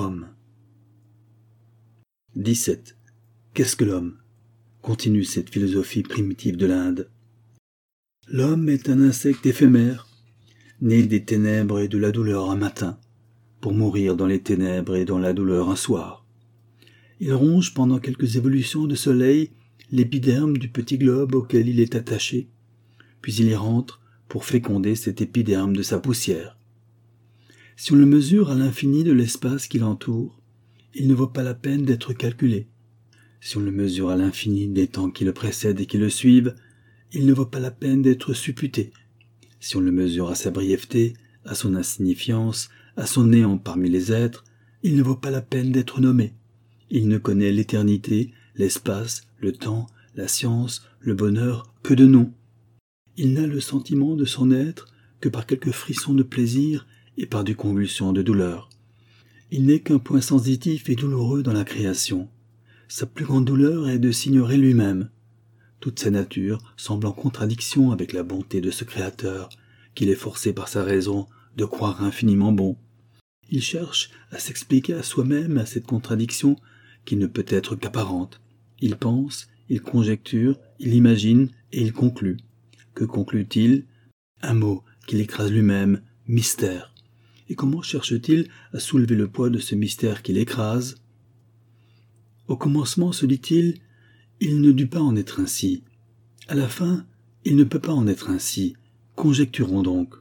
17. Qu'est-ce que l'homme? Continue cette philosophie primitive de l'Inde. L'homme est un insecte éphémère, né des ténèbres et de la douleur un matin, pour mourir dans les ténèbres et dans la douleur un soir. Il ronge pendant quelques évolutions de soleil l'épiderme du petit globe auquel il est attaché, puis il y rentre pour féconder cet épiderme de sa poussière. Si on le mesure à l'infini de l'espace qui l'entoure, il ne vaut pas la peine d'être calculé. Si on le mesure à l'infini des temps qui le précèdent et qui le suivent, il ne vaut pas la peine d'être supputé. Si on le mesure à sa brièveté, à son insignifiance, à son néant parmi les êtres, il ne vaut pas la peine d'être nommé. Il ne connaît l'éternité, l'espace, le temps, la science, le bonheur que de nom. Il n'a le sentiment de son être que par quelques frissons de plaisir et par des convulsions de douleur. Il n'est qu'un point sensitif et douloureux dans la création. Sa plus grande douleur est de s'ignorer lui-même. Toute sa nature semble en contradiction avec la bonté de ce Créateur, qu'il est forcé par sa raison de croire infiniment bon. Il cherche à s'expliquer à soi-même à cette contradiction qui ne peut être qu'apparente. Il pense, il conjecture, il imagine et il conclut. Que conclut-il? Un mot qu'il écrase lui-même, mystère. Et comment cherche-t-il à soulever le poids de ce mystère qu'il écrase? Au commencement, se dit-il, il ne dut pas en être ainsi. À la fin, il ne peut pas en être ainsi. Conjecturons donc.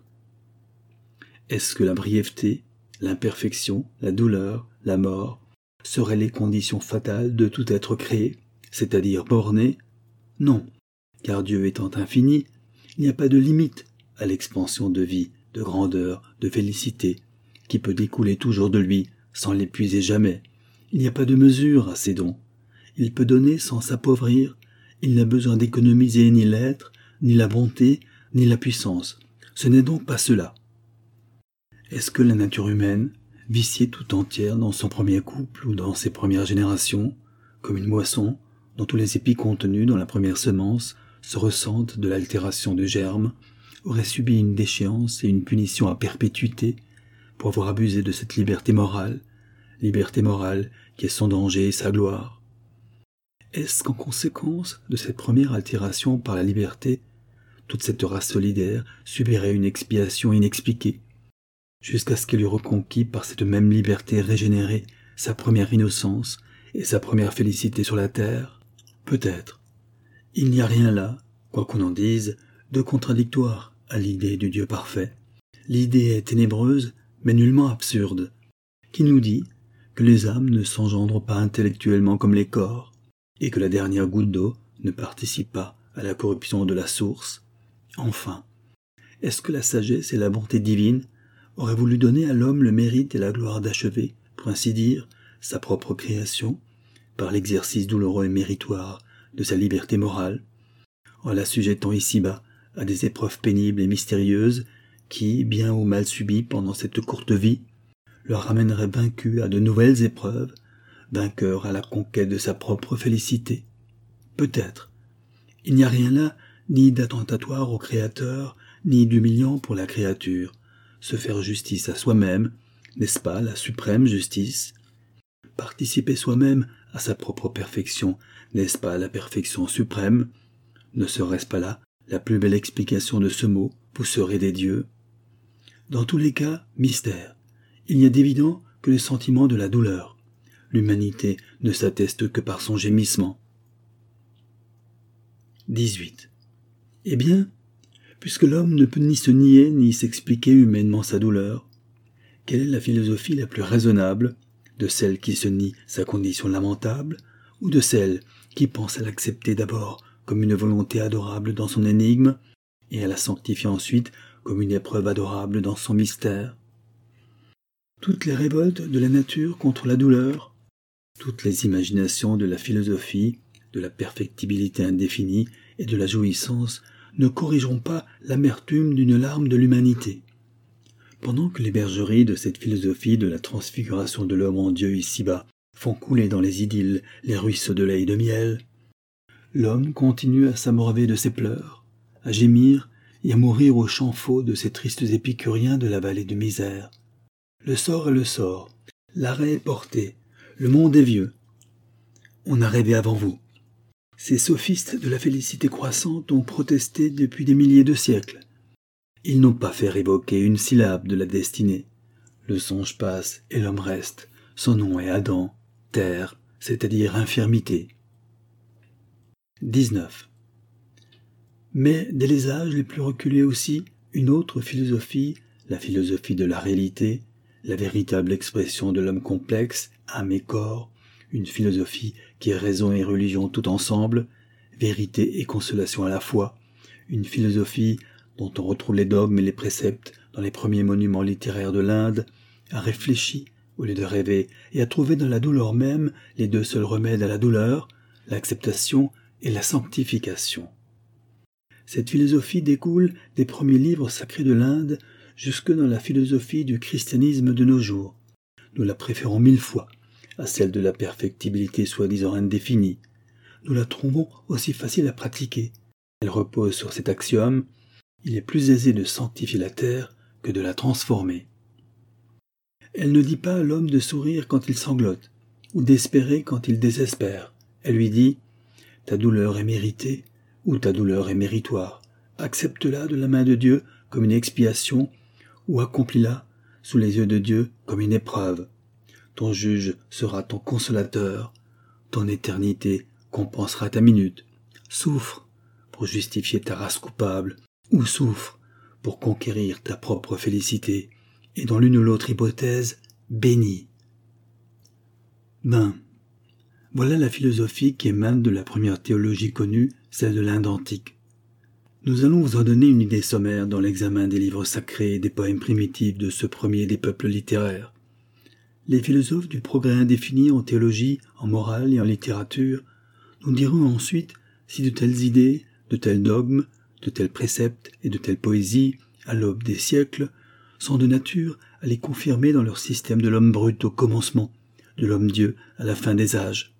Est-ce que la brièveté, l'imperfection, la douleur, la mort seraient les conditions fatales de tout être créé, c'est-à-dire borné? Non, car Dieu étant infini, il n'y a pas de limite à l'expansion de vie, de grandeur, de félicité, qui peut découler toujours de lui, sans l'épuiser jamais. Il n'y a pas de mesure à ses dons. Il peut donner sans s'appauvrir. Il n'a besoin d'économiser ni l'être, ni la bonté, ni la puissance. Ce n'est donc pas cela. Est-ce que la nature humaine, viciée tout entière dans son premier couple ou dans ses premières générations, comme une moisson, dont tous les épis contenus dans la première semence se ressentent de l'altération du germe, aurait subi une déchéance et une punition à perpétuité pour avoir abusé de cette liberté morale qui est son danger et sa gloire? Est-ce qu'en conséquence de cette première altération par la liberté, toute cette race solidaire subirait une expiation inexpliquée, jusqu'à ce qu'elle eût reconquis par cette même liberté régénérée sa première innocence et sa première félicité sur la terre? Peut-être. Il n'y a rien là, quoi qu'on en dise, de contradictoire à l'idée du Dieu parfait. L'idée est ténébreuse, mais nullement absurde, qui nous dit que les âmes ne s'engendrent pas intellectuellement comme les corps, et que la dernière goutte d'eau ne participe pas à la corruption de la source. Enfin, est-ce que la sagesse et la bonté divine auraient voulu donner à l'homme le mérite et la gloire d'achever, pour ainsi dire, sa propre création, par l'exercice douloureux et méritoire de sa liberté morale, en l'assujettant ici-bas à des épreuves pénibles et mystérieuses qui, bien ou mal subies pendant cette courte vie, leur ramèneraient vaincus à de nouvelles épreuves, vainqueurs à la conquête de sa propre félicité? Peut-être. Il n'y a rien là ni d'attentatoire au Créateur, ni d'humiliant pour la créature. Se faire justice à soi-même, n'est-ce pas la suprême justice? Participer soi-même à sa propre perfection, n'est-ce pas la perfection suprême? Ne serait-ce pas là la plus belle explication de ce mot, vous serez des dieux? Dans tous les cas, mystère. Il n'y a d'évident que le sentiment de la douleur. L'humanité ne s'atteste que par son gémissement. 18. Eh bien, puisque l'homme ne peut ni se nier ni s'expliquer humainement sa douleur, quelle est la philosophie la plus raisonnable, de celle qui se nie sa condition lamentable, ou de celle qui pense à l'accepter d'abord comme une volonté adorable dans son énigme, et à la sanctifier ensuite comme une épreuve adorable dans son mystère? Toutes les révoltes de la nature contre la douleur, toutes les imaginations de la philosophie, de la perfectibilité indéfinie et de la jouissance ne corrigeront pas l'amertume d'une larme de l'humanité. Pendant que les bergeries de cette philosophie de la transfiguration de l'homme en Dieu ici-bas font couler dans les idylles les ruisseaux de lait et de miel, l'homme continue à s'abreuver de ses pleurs, à gémir et à mourir au champ faux de ces tristes épicuriens de la vallée de misère. Le sort est le sort, l'arrêt est porté, le monde est vieux. On a rêvé avant vous. Ces sophistes de la félicité croissante ont protesté depuis des milliers de siècles. Ils n'ont pas fait révoquer une syllabe de la destinée. Le songe passe et l'homme reste. Son nom est Adam, terre, c'est-à-dire infirmité. 19. Mais dès les âges les plus reculés aussi, une autre philosophie, la philosophie de la réalité, la véritable expression de l'homme complexe, âme et corps, une philosophie qui est raison et religion tout ensemble, vérité et consolation à la fois, une philosophie dont on retrouve les dogmes et les préceptes dans les premiers monuments littéraires de l'Inde, a réfléchi au lieu de rêver et a trouvé dans la douleur même les deux seuls remèdes à la douleur, l'acceptation et la sanctification. Cette philosophie découle des premiers livres sacrés de l'Inde jusque dans la philosophie du christianisme de nos jours. Nous la préférons 1000 fois à celle de la perfectibilité soi-disant indéfinie. Nous la trouvons aussi facile à pratiquer. Elle repose sur cet axiome: il est plus aisé de sanctifier la terre que de la transformer. Elle ne dit pas à l'homme de sourire quand il sanglote, ou d'espérer quand il désespère. Elle lui dit: ta douleur est méritée, ou ta douleur est méritoire. Accepte-la de la main de Dieu comme une expiation, ou accomplis-la sous les yeux de Dieu comme une épreuve. Ton juge sera ton consolateur, ton éternité compensera ta minute. Souffre pour justifier ta race coupable, ou souffre pour conquérir ta propre félicité, et dans l'une ou l'autre hypothèse, bénis. Voilà la philosophie qui émane de la première théologie connue, celle de l'Inde antique. Nous allons vous en donner une idée sommaire dans l'examen des livres sacrés et des poèmes primitifs de ce premier des peuples littéraires. Les philosophes du progrès indéfini en théologie, en morale et en littérature nous diront ensuite si de telles idées, de tels dogmes, de tels préceptes et de telles poésies, à l'aube des siècles, sont de nature à les confirmer dans leur système de l'homme brut au commencement, de l'homme-dieu à la fin des âges.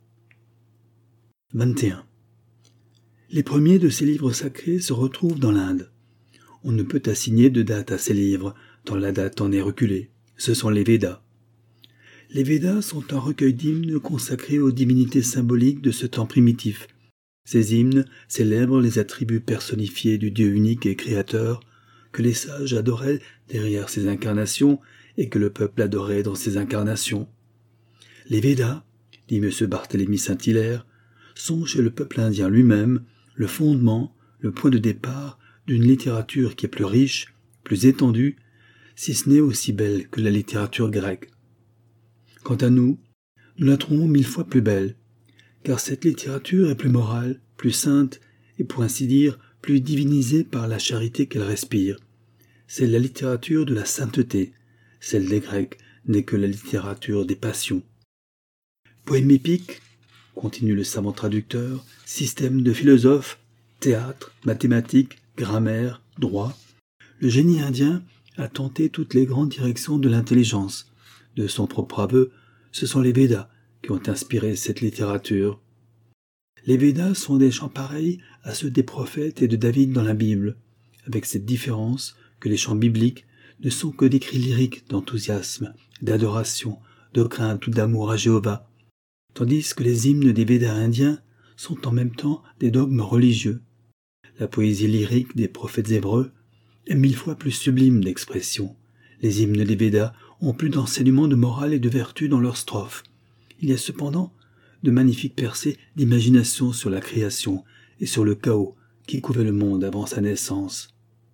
21. Les premiers de ces livres sacrés se retrouvent dans l'Inde. On ne peut assigner de date à ces livres, tant la date en est reculée. Ce sont les Védas. Les Védas sont un recueil d'hymnes consacrés aux divinités symboliques de ce temps primitif. Ces hymnes célèbrent les attributs personnifiés du Dieu unique et créateur, que les sages adoraient derrière ses incarnations et que le peuple adorait dans ses incarnations. Les Védas, dit M. Barthélemy Saint-Hilaire, sont chez le peuple indien lui-même le fondement, le point de départ d'une littérature qui est plus riche, plus étendue, si ce n'est aussi belle que la littérature grecque. Quant à nous, nous la trouvons 1000 fois plus belle, car cette littérature est plus morale, plus sainte et pour ainsi dire plus divinisée par la charité qu'elle respire. C'est la littérature de la sainteté, celle des Grecs n'est que la littérature des passions. Poème épique, continue le savant traducteur, système de philosophes, théâtre, mathématiques, grammaire, droit, le génie indien a tenté toutes les grandes directions de l'intelligence. De son propre aveu, ce sont les Védas qui ont inspiré cette littérature. Les Védas sont des chants pareils à ceux des prophètes et de David dans la Bible, avec cette différence que les chants bibliques ne sont que des cris lyriques d'enthousiasme, d'adoration, de crainte ou d'amour à Jéhovah, tandis que les hymnes des Védas indiens sont en même temps des dogmes religieux. La poésie lyrique des prophètes hébreux est 1000 fois plus sublime d'expression. Les hymnes des Védas ont plus d'enseignements de morale et de vertu dans leurs strophes. Il y a cependant de magnifiques percées d'imagination sur la création et sur le chaos qui couvait le monde avant sa naissance.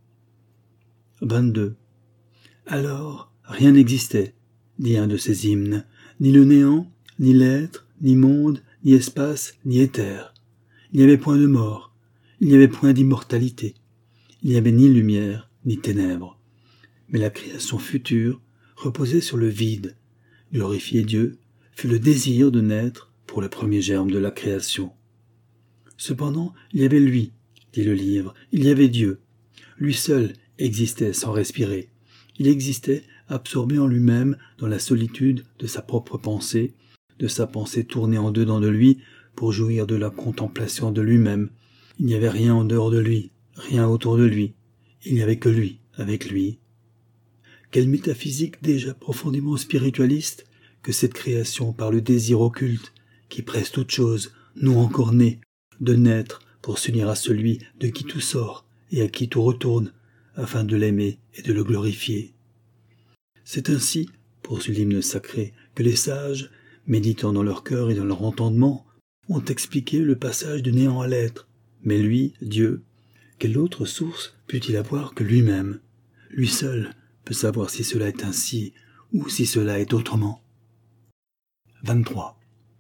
22. Alors, rien n'existait, dit un de ces hymnes, ni le néant, ni l'être, ni monde, ni espace, ni éther. Il n'y avait point de mort, il n'y avait point d'immortalité, il n'y avait ni lumière, ni ténèbres. Mais la création future reposait sur le vide. Glorifier Dieu fut le désir de naître pour le premier germe de la création. Cependant, il y avait lui, dit le livre, il y avait Dieu. Lui seul existait sans respirer. Il existait absorbé en lui-même dans la solitude de sa propre pensée, de sa pensée tournée en dedans de lui pour jouir de la contemplation de lui-même. Il n'y avait rien en dehors de lui, rien autour de lui. Il n'y avait que lui, avec lui. Quelle métaphysique déjà profondément spiritualiste que cette création par le désir occulte, qui presse toute chose, non encore née, de naître pour s'unir à celui de qui tout sort et à qui tout retourne, afin de l'aimer et de le glorifier. C'est ainsi, poursuit l'hymne sacré, que les sages, méditant dans leur cœur et dans leur entendement, ont expliqué le passage du néant à l'être. Mais lui, Dieu, quelle autre source put-il avoir que lui-même? Lui seul peut savoir si cela est ainsi ou si cela est autrement. 23.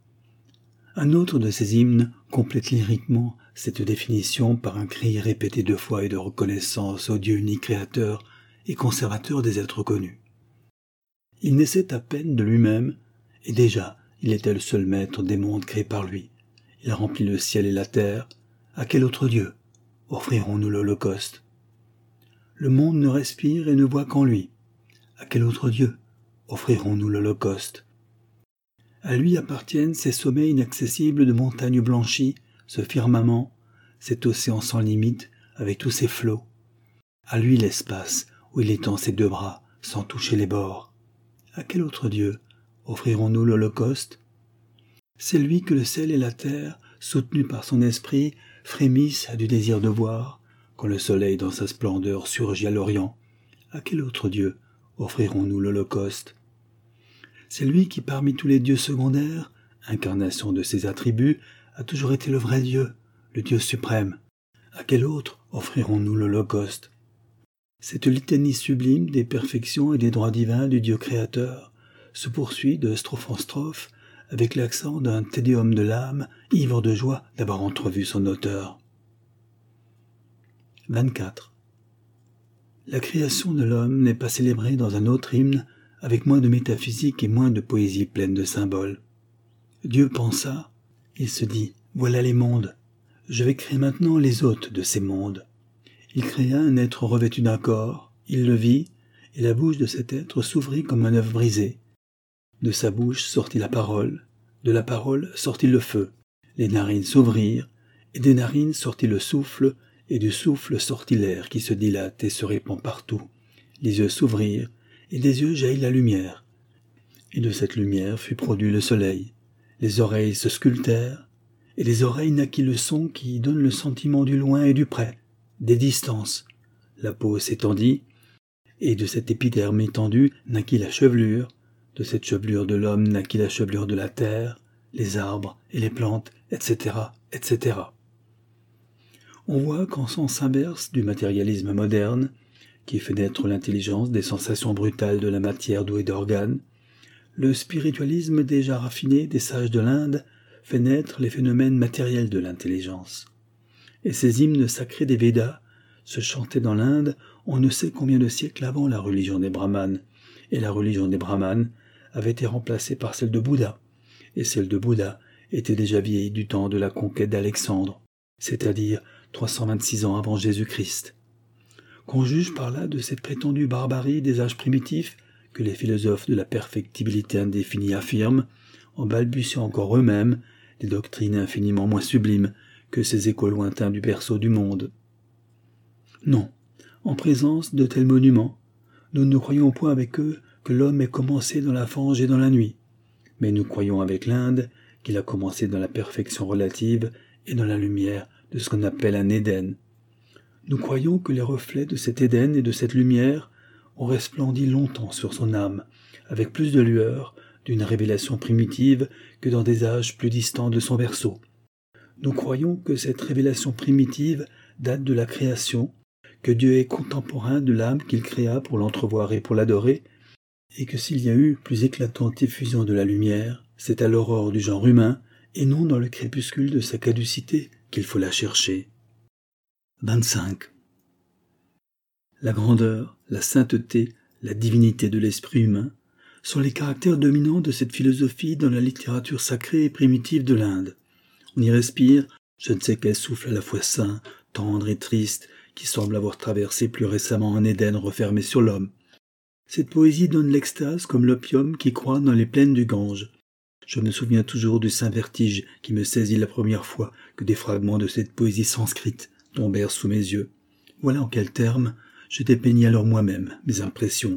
Un autre de ces hymnes complète lyriquement cette définition par un cri répété 2 fois et de reconnaissance au Dieu unique créateur et conservateur des êtres connus. Il naissait à peine de lui-même, et déjà il était le seul maître des mondes créés par lui. Il remplit le ciel et la terre. À quel autre Dieu offrirons-nous l'Holocauste? Le monde ne respire et ne voit qu'en lui. À quel autre Dieu offrirons-nous l'Holocauste? À lui appartiennent ces sommets inaccessibles de montagnes blanchies, ce firmament, cet océan sans limite avec tous ses flots. À lui l'espace où il étend ses 2 bras sans toucher les bords. À quel autre Dieu offrirons-nous l'Holocauste? C'est lui que le ciel et la terre, soutenus par son esprit, frémissent du désir de voir, quand le soleil dans sa splendeur surgit à l'Orient. À quel autre Dieu offrirons-nous l'Holocauste? C'est lui qui, parmi tous les dieux secondaires, incarnation de ses attributs, a toujours été le vrai Dieu, le Dieu suprême. À quel autre offrirons-nous l'Holocauste? Cette litanie sublime des perfections et des droits divins du Dieu créateur se poursuit de strophe en strophe avec l'accent d'un tédéum de l'âme, ivre de joie d'avoir entrevu son auteur. 24. La création de l'homme n'est pas célébrée dans un autre hymne avec moins de métaphysique et moins de poésie pleine de symboles. Dieu pensa, il se dit, voilà les mondes, je vais créer maintenant les hôtes de ces mondes. Il créa un être revêtu d'un corps, il le vit, et la bouche de cet être s'ouvrit comme un œuf brisé. De sa bouche sortit la parole, de la parole sortit le feu. Les narines s'ouvrirent, et des narines sortit le souffle, et du souffle sortit l'air qui se dilate et se répand partout. Les yeux s'ouvrirent, et des yeux jaillit la lumière. Et de cette lumière fut produit le soleil. Les oreilles se sculptèrent, et des oreilles naquit le son qui donne le sentiment du loin et du près, des distances. La peau s'étendit, et de cette épiderme étendue naquit la chevelure. De cette chevelure de l'homme naquit la chevelure de la terre, les arbres et les plantes, etc., etc. On voit qu'en sens inverse du matérialisme moderne, qui fait naître l'intelligence des sensations brutales de la matière douée d'organes, le spiritualisme déjà raffiné des sages de l'Inde fait naître les phénomènes matériels de l'intelligence. Et ces hymnes sacrés des Védas se chantaient dans l'Inde on ne sait combien de siècles avant la religion des Brahmanes, et la religion des Brahmanes avait été remplacée par celle de Bouddha, et celle de Bouddha était déjà vieille du temps de la conquête d'Alexandre, c'est-à-dire 326 ans avant Jésus-Christ. Qu'on juge par là de cette prétendue barbarie des âges primitifs que les philosophes de la perfectibilité indéfinie affirment, en balbutiant encore eux-mêmes des doctrines infiniment moins sublimes que ces échos lointains du berceau du monde. Non, en présence de tels monuments, nous ne croyons point avec eux que l'homme ait commencé dans la fange et dans la nuit, mais nous croyons avec l'Inde qu'il a commencé dans la perfection relative et dans la lumière de ce qu'on appelle un Éden. Nous croyons que les reflets de cet Éden et de cette lumière ont resplendi longtemps sur son âme, avec plus de lueur d'une révélation primitive que dans des âges plus distants de son berceau. Nous croyons que cette révélation primitive date de la création, que Dieu est contemporain de l'âme qu'il créa pour l'entrevoir et pour l'adorer, et que s'il y a eu plus éclatante effusion de la lumière, c'est à l'aurore du genre humain, et non dans le crépuscule de sa caducité qu'il faut la chercher. 25. La grandeur, la sainteté, la divinité de l'esprit humain sont les caractères dominants de cette philosophie dans la littérature sacrée et primitive de l'Inde. On y respire je ne sais quel souffle à la fois saint, tendre et triste, qui semble avoir traversé plus récemment un Éden refermé sur l'homme. Cette poésie donne l'extase comme l'opium qui croît dans les plaines du Gange. Je me souviens toujours du saint vertige qui me saisit la première fois que des fragments de cette poésie sanscrite tombèrent sous mes yeux. Voilà en quels termes je dépeignis alors moi-même mes impressions.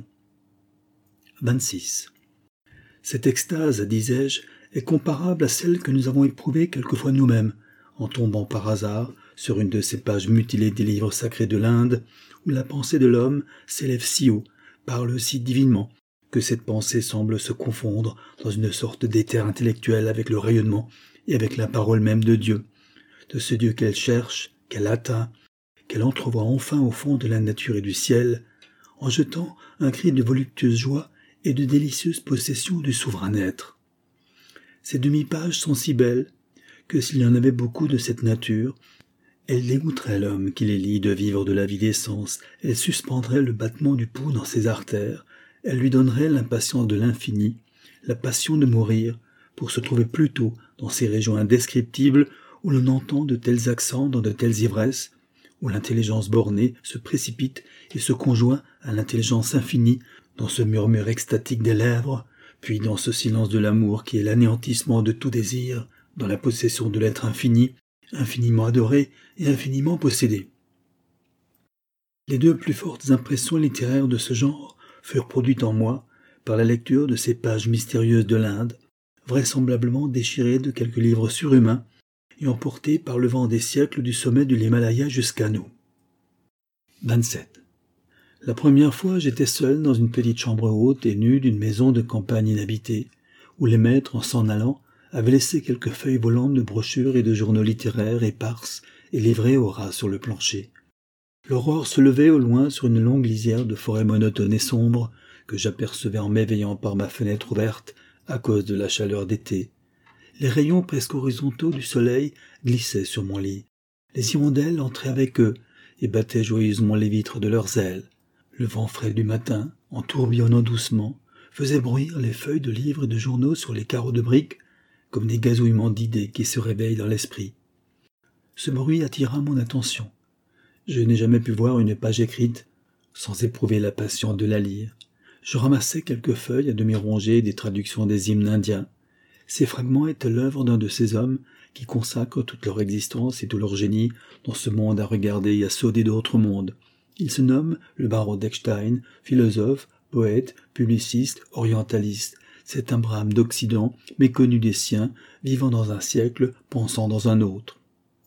26. Cette extase, disais-je, est comparable à celle que nous avons éprouvée quelquefois nous-mêmes, en tombant par hasard sur une de ces pages mutilées des livres sacrés de l'Inde, où la pensée de l'homme s'élève si haut, parle si divinement, que cette pensée semble se confondre dans une sorte d'éther intellectuel avec le rayonnement et avec la parole même de Dieu, de ce Dieu qu'elle cherche, qu'elle atteint, qu'elle entrevoit enfin au fond de la nature et du ciel, en jetant un cri de voluptueuse joie et de délicieuse possession du souverain être. Ces demi-pages sont si belles que s'il y en avait beaucoup de cette nature, elles dégoûteraient l'homme qui les lit de vivre de la vie des sens, elles suspendraient le battement du pouls dans ses artères, elles lui donneraient l'impatience de l'infini, la passion de mourir, pour se trouver plus tôt dans ces régions indescriptibles où l'on entend de tels accents dans de telles ivresses, où l'intelligence bornée se précipite et se conjoint à l'intelligence infinie dans ce murmure extatique des lèvres, puis dans ce silence de l'amour qui est l'anéantissement de tout désir, dans la possession de l'être infini, infiniment adoré et infiniment possédé. Les deux plus fortes impressions littéraires de ce genre furent produites en moi par la lecture de ces pages mystérieuses de l'Inde, vraisemblablement déchirées de quelques livres surhumains et emportées par le vent des siècles du sommet de l'Himalaya jusqu'à nous. 27. La première fois, j'étais seul dans une petite chambre haute et nue d'une maison de campagne inhabitée, où les maîtres, en s'en allant, avaient laissé quelques feuilles volantes de brochures et de journaux littéraires éparses et livrées au ras sur le plancher. L'aurore se levait au loin sur une longue lisière de forêt monotone et sombre que j'apercevais en m'éveillant par ma fenêtre ouverte à cause de la chaleur d'été. Les rayons presque horizontaux du soleil glissaient sur mon lit. Les hirondelles entraient avec eux et battaient joyeusement les vitres de leurs ailes. Le vent frais du matin, en tourbillonnant doucement, faisait bruire les feuilles de livres et de journaux sur les carreaux de briques comme des gazouillements d'idées qui se réveillent dans l'esprit. Ce bruit attira mon attention. Je n'ai jamais pu voir une page écrite sans éprouver la passion de la lire. Je ramassai quelques feuilles à demi rongées des traductions des hymnes indiens. Ces fragments étaient l'œuvre d'un de ces hommes qui consacrent toute leur existence et tout leur génie dans ce monde à regarder et à sauter d'autres mondes. Il se nomme le baron d'Eckstein, philosophe, poète, publiciste, orientaliste. C'est un brahme d'Occident, méconnu des siens, vivant dans un siècle, pensant dans un autre.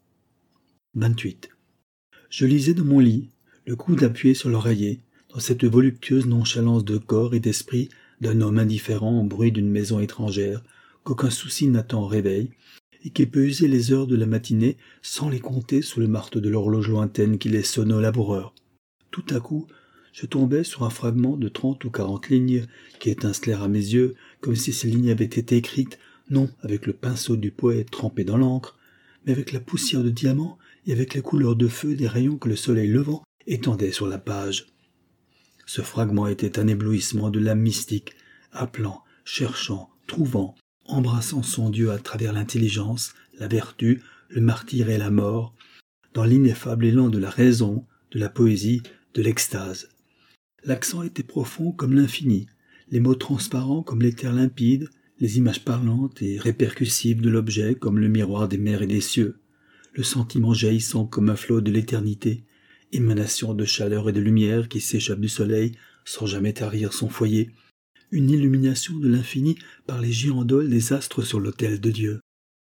28. Je lisais dans mon lit, le coude appuyé sur l'oreiller, dans cette voluptueuse nonchalance de corps et d'esprit d'un homme indifférent au bruit d'une maison étrangère, qu'aucun souci n'attend au réveil, et qui peut user les heures de la matinée sans les compter sous le marteau de l'horloge lointaine qui les sonne aux laboureurs. Tout à coup, je tombais sur un fragment de 30 ou 40 lignes qui étincelèrent à mes yeux comme si ces lignes avaient été écrites non avec le pinceau du poète trempé dans l'encre, mais avec la poussière de diamant et avec les couleurs de feu des rayons que le soleil levant étendait sur la page. Ce fragment était un éblouissement de l'âme mystique, appelant, cherchant, trouvant, embrassant son Dieu à travers l'intelligence, la vertu, le martyre et la mort, dans l'ineffable élan de la raison, de la poésie, de l'extase. L'accent était profond comme l'infini, les mots transparents comme l'éther limpide, les images parlantes et répercussives de l'objet comme le miroir des mers et des cieux, le sentiment jaillissant comme un flot de l'éternité, émanation de chaleur et de lumière qui s'échappe du soleil sans jamais tarir son foyer, une illumination de l'infini par les girandoles des astres sur l'autel de Dieu.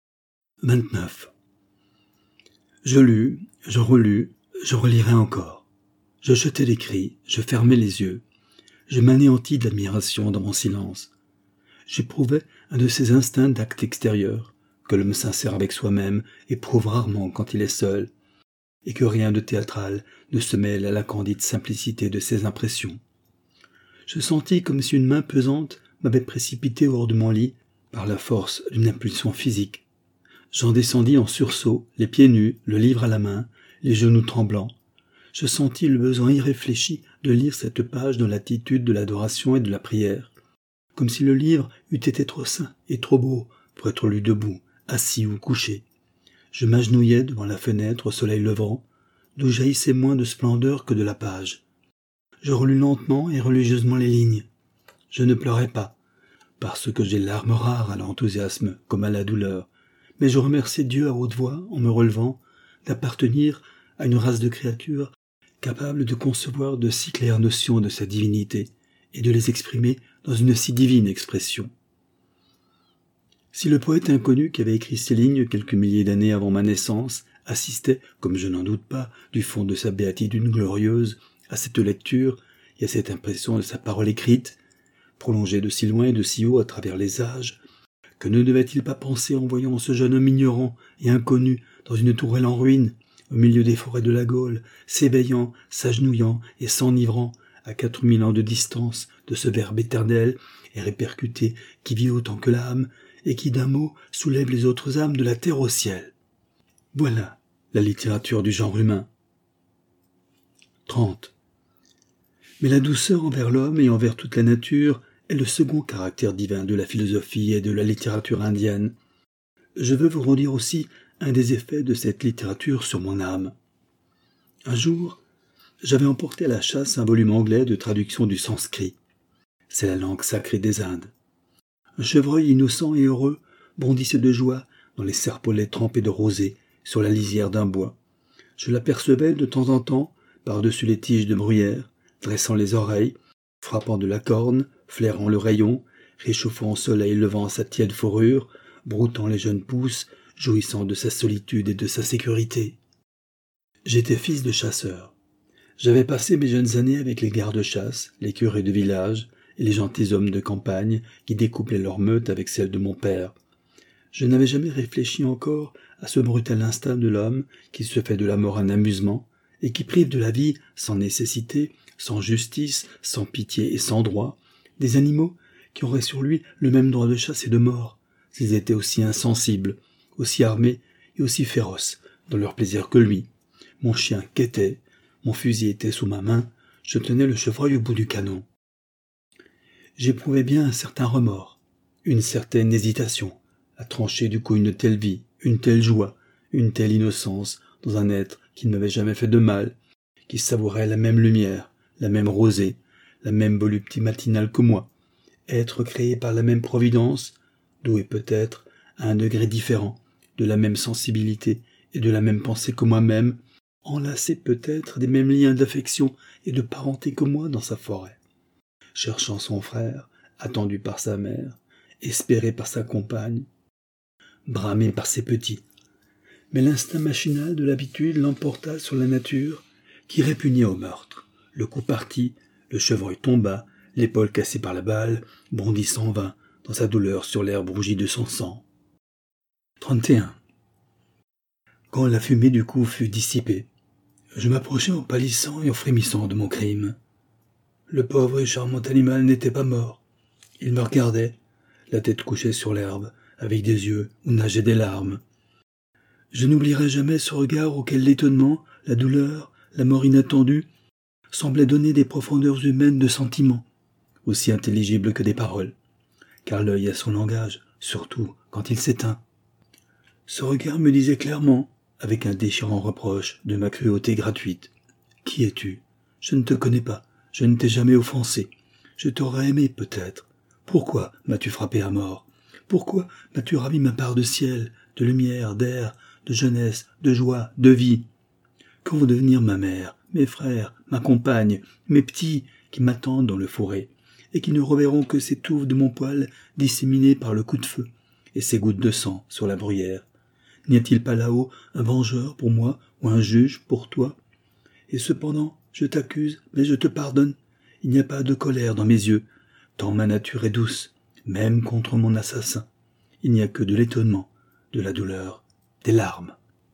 29. Je lus, je relus, je relirai encore. Je jetai les cris, je fermai les yeux. Je m'anéantis d'admiration dans mon silence. J'éprouvais un de ces instincts d'acte extérieur, que l'homme sincère avec soi-même éprouve rarement quand il est seul, et que rien de théâtral ne se mêle à la candide simplicité de ses impressions. Je sentis comme si une main pesante m'avait précipité hors de mon lit par la force d'une impulsion physique. J'en descendis en sursaut, les pieds nus, le livre à la main, les genoux tremblants. Je sentis le besoin irréfléchi de lire cette page dans l'attitude de l'adoration et de la prière, comme si le livre eût été trop saint et trop beau pour être lu debout, assis ou couché. Je m'agenouillai devant la fenêtre au soleil levant, d'où jaillissait moins de splendeur que de la page. Je relus lentement et religieusement les lignes. Je ne pleurai pas, parce que j'ai larmes rares à l'enthousiasme comme à la douleur, mais je remerciai Dieu à haute voix en me relevant d'appartenir à une race de créatures capables de concevoir de si claires notions de sa divinité et de les exprimer dans une si divine expression. Si le poète inconnu qui avait écrit ces lignes quelques milliers d'années avant ma naissance assistait, comme je n'en doute pas, du fond de sa béatitude glorieuse, à cette lecture et à cette impression de sa parole écrite, prolongée de si loin et de si haut à travers les âges, que ne devait-il pas penser en voyant ce jeune homme ignorant et inconnu dans une tourelle en ruine, au milieu des forêts de la Gaule, s'éveillant, s'agenouillant et s'enivrant à 4000 ans de distance de ce verbe éternel et répercuté qui vit autant que l'âme et qui d'un mot soulève les autres âmes de la terre au ciel. Voilà la littérature du genre humain. 30. Mais la douceur envers l'homme et envers toute la nature est le second caractère divin de la philosophie et de la littérature indienne. Je veux vous redire aussi un des effets de cette littérature sur mon âme. Un jour, j'avais emporté à la chasse un volume anglais de traduction du sanskrit. C'est la langue sacrée des Indes. Un chevreuil innocent et heureux bondissait de joie dans les serpolets trempés de rosée sur la lisière d'un bois. Je l'apercevais de temps en temps par-dessus les tiges de bruyère, dressant les oreilles, frappant de la corne, flairant le rayon, réchauffant au soleil levant sa tiède fourrure, broutant les jeunes pousses, jouissant de sa solitude et de sa sécurité. J'étais fils de chasseur. J'avais passé mes jeunes années avec les gardes-chasse, les curés de village et les gentilshommes de campagne qui découplaient leur meute avec celle de mon père. Je n'avais jamais réfléchi encore à ce brutal instinct de l'homme qui se fait de la mort un amusement et qui prive de la vie sans nécessité, sans justice, sans pitié et sans droit, des animaux qui auraient sur lui le même droit de chasse et de mort, s'ils étaient aussi insensibles, aussi armés et aussi féroces dans leur plaisir que lui. Mon chien quêtait, mon fusil était sous ma main, je tenais le chevreuil au bout du canon. J'éprouvais bien un certain remords, une certaine hésitation, à trancher du coup une telle vie, une telle joie, une telle innocence dans un être qui ne m'avait jamais fait de mal qui savourait la même lumière, la même rosée, la même volupté matinale que moi, être créé par la même providence, doué peut-être à un degré différent, de la même sensibilité et de la même pensée que moi-même, enlacé peut-être des mêmes liens d'affection et de parenté que moi dans sa forêt, cherchant son frère, attendu par sa mère, espéré par sa compagne, bramé par ses petits. Mais l'instinct machinal de l'habitude l'emporta sur la nature, qui répugnait au meurtre. Le coup partit, le chevreuil tomba, l'épaule cassée par la balle, bondit en vain dans sa douleur sur l'herbe rougie de son sang. 31. Quand la fumée du coup fut dissipée, je m'approchai en pâlissant et en frémissant de mon crime. Le pauvre et charmant animal n'était pas mort. Il me regardait, la tête couchée sur l'herbe, avec des yeux où nageaient des larmes. Je n'oublierai jamais ce regard auquel l'étonnement, la douleur, la mort inattendue semblaient donner des profondeurs humaines de sentiments, aussi intelligibles que des paroles, car l'œil a son langage, surtout quand il s'éteint. Ce regard me disait clairement, avec un déchirant reproche de ma cruauté gratuite. « Qui es-tu ? Je ne te connais pas, je ne t'ai jamais offensé. Je t'aurais aimé peut-être. Pourquoi m'as-tu frappé à mort ? Pourquoi m'as-tu ravi ma part de ciel, de lumière, d'air, de jeunesse, de joie, de vie ? Quand vont devenir ma mère, mes frères, ma compagne, mes petits qui m'attendent dans le fourré, et qui ne reverront que ces touffes de mon poil disséminées par le coup de feu, et ces gouttes de sang sur la bruyère ? N'y a-t-il pas là-haut un vengeur pour moi ou un juge pour toi ? Et cependant, je t'accuse, mais je te pardonne. Il n'y a pas de colère dans mes yeux, tant ma nature est douce, même contre mon assassin. Il n'y a que de l'étonnement, de la douleur, des larmes.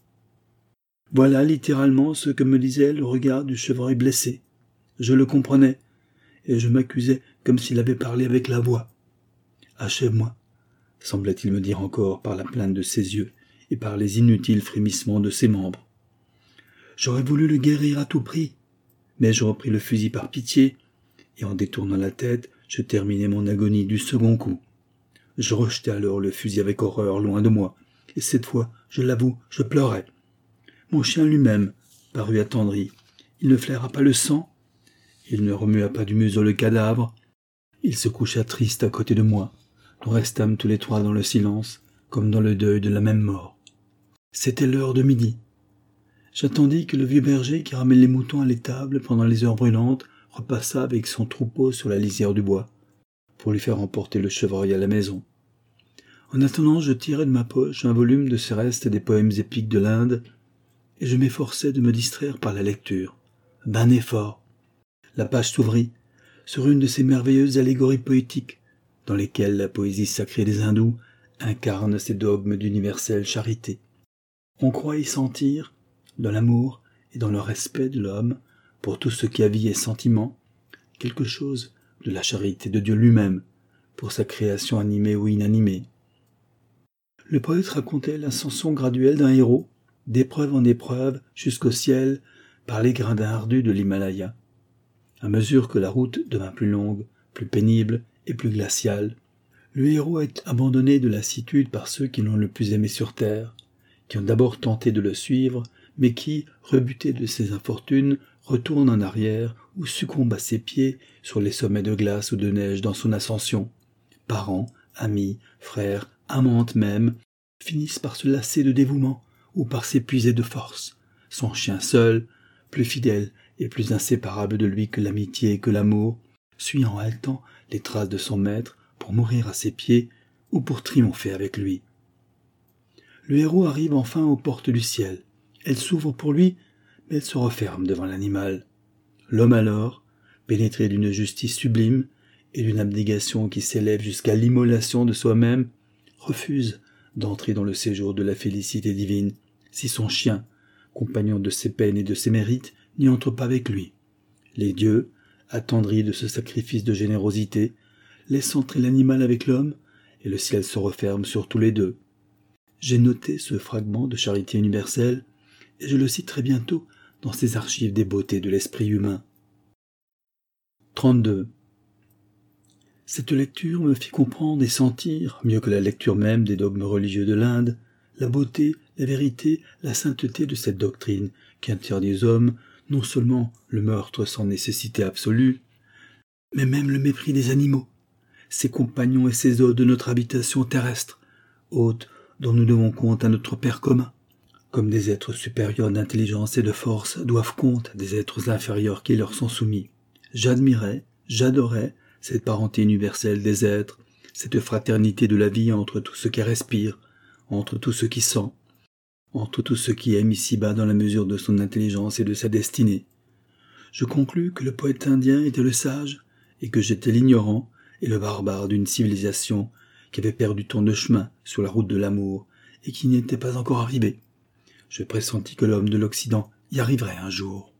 Voilà littéralement ce que me disait le regard du chevreuil blessé. Je le comprenais, et je m'accusais comme s'il avait parlé avec la voix. « Achève-moi », semblait-il me dire encore par la plainte de ses yeux et par les inutiles frémissements de ses membres. J'aurais voulu le guérir à tout prix, mais je repris le fusil par pitié, et en détournant la tête, je terminai mon agonie du second coup. Je rejetai alors le fusil avec horreur loin de moi, et cette fois, je l'avoue, je pleurais. Mon chien lui-même parut attendri. Il ne flaira pas le sang, il ne remua pas du museau le cadavre, il se coucha triste à côté de moi. Nous restâmes tous les trois dans le silence, comme dans le deuil de la même mort. C'était l'heure de midi. J'attendis que le vieux berger qui ramène les moutons à l'étable pendant les heures brûlantes repassât avec son troupeau sur la lisière du bois, pour lui faire emporter le chevreuil à la maison. En attendant, je tirai de ma poche un volume de ces restes des poèmes épiques de l'Inde, et je m'efforçais de me distraire par la lecture. D'un effort. La page s'ouvrit sur une de ces merveilleuses allégories poétiques, dans lesquelles la poésie sacrée des hindous incarne ces dogmes d'universelle charité. On croit y sentir, dans l'amour et dans le respect de l'homme, pour tout ce qui a vie et sentiment, quelque chose de la charité de Dieu lui-même, pour sa création animée ou inanimée. Le poète racontait l'ascension graduelle d'un héros, d'épreuve en épreuve jusqu'au ciel, par les gradins ardus de l'Himalaya. À mesure que la route devint plus longue, plus pénible et plus glaciale, le héros est abandonné de lassitude par ceux qui l'ont le plus aimé sur terre, qui ont d'abord tenté de le suivre, mais qui, rebutés de ses infortunes, retournent en arrière ou succombent à ses pieds sur les sommets de glace ou de neige dans son ascension. Parents, amis, frères, amantes même, finissent par se lasser de dévouement ou par s'épuiser de force. Son chien seul, plus fidèle et plus inséparable de lui que l'amitié et que l'amour, suit en haletant les traces de son maître pour mourir à ses pieds ou pour triompher avec lui. Le héros arrive enfin aux portes du ciel. Elles s'ouvrent pour lui, mais elles se referment devant l'animal. L'homme alors, pénétré d'une justice sublime et d'une abnégation qui s'élève jusqu'à l'immolation de soi-même, refuse d'entrer dans le séjour de la félicité divine, si son chien, compagnon de ses peines et de ses mérites, n'y entre pas avec lui. Les dieux, attendris de ce sacrifice de générosité, laissent entrer l'animal avec l'homme, et le ciel se referme sur tous les deux. J'ai noté ce fragment de charité universelle, et je le citerai bientôt dans ces archives des beautés de l'esprit humain. 32. Cette lecture me fit comprendre et sentir, mieux que la lecture même des dogmes religieux de l'Inde, la beauté, la vérité, la sainteté de cette doctrine qui interdit aux hommes non seulement le meurtre sans nécessité absolue, mais même le mépris des animaux, ses compagnons et ses hôtes de notre habitation terrestre, hôtes dont nous devons compte à notre Père commun, comme des êtres supérieurs d'intelligence et de force doivent compte des êtres inférieurs qui leur sont soumis. J'admirais, j'adorais cette parenté universelle des êtres, cette fraternité de la vie entre tout ce qui respire, entre tout ce qui sent, entre tout ce qui aime ici-bas dans la mesure de son intelligence et de sa destinée. Je conclus que le poète indien était le sage, et que j'étais l'ignorant et le barbare d'une civilisation qui avait perdu tant de chemin sur la route de l'amour et qui n'y était pas encore arrivée. Je pressentis que l'homme de l'Occident y arriverait un jour.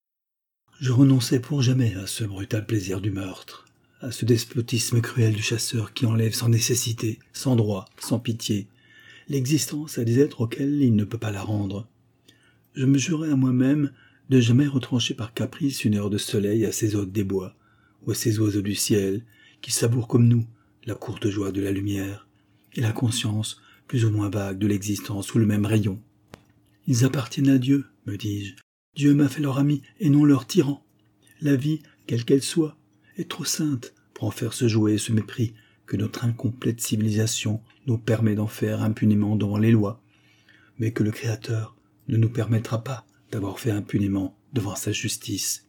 Je renonçai pour jamais à ce brutal plaisir du meurtre, à ce despotisme cruel du chasseur qui enlève sans nécessité, sans droit, sans pitié, l'existence à des êtres auxquels il ne peut pas la rendre. Je me jurai à moi-même de jamais retrancher par caprice une heure de soleil à ces hôtes des bois, ou à ces oiseaux du ciel, qui savourent comme nous la courte joie de la lumière, et la conscience plus ou moins vague de l'existence sous le même rayon. Ils appartiennent à Dieu, me dis-je. Dieu m'a fait leur ami et non leur tyran. La vie, quelle qu'elle soit, est trop sainte pour en faire se jouer ce mépris que notre incomplète civilisation nous permet d'en faire impunément devant les lois, mais que le Créateur ne nous permettra pas d'avoir fait impunément devant sa justice.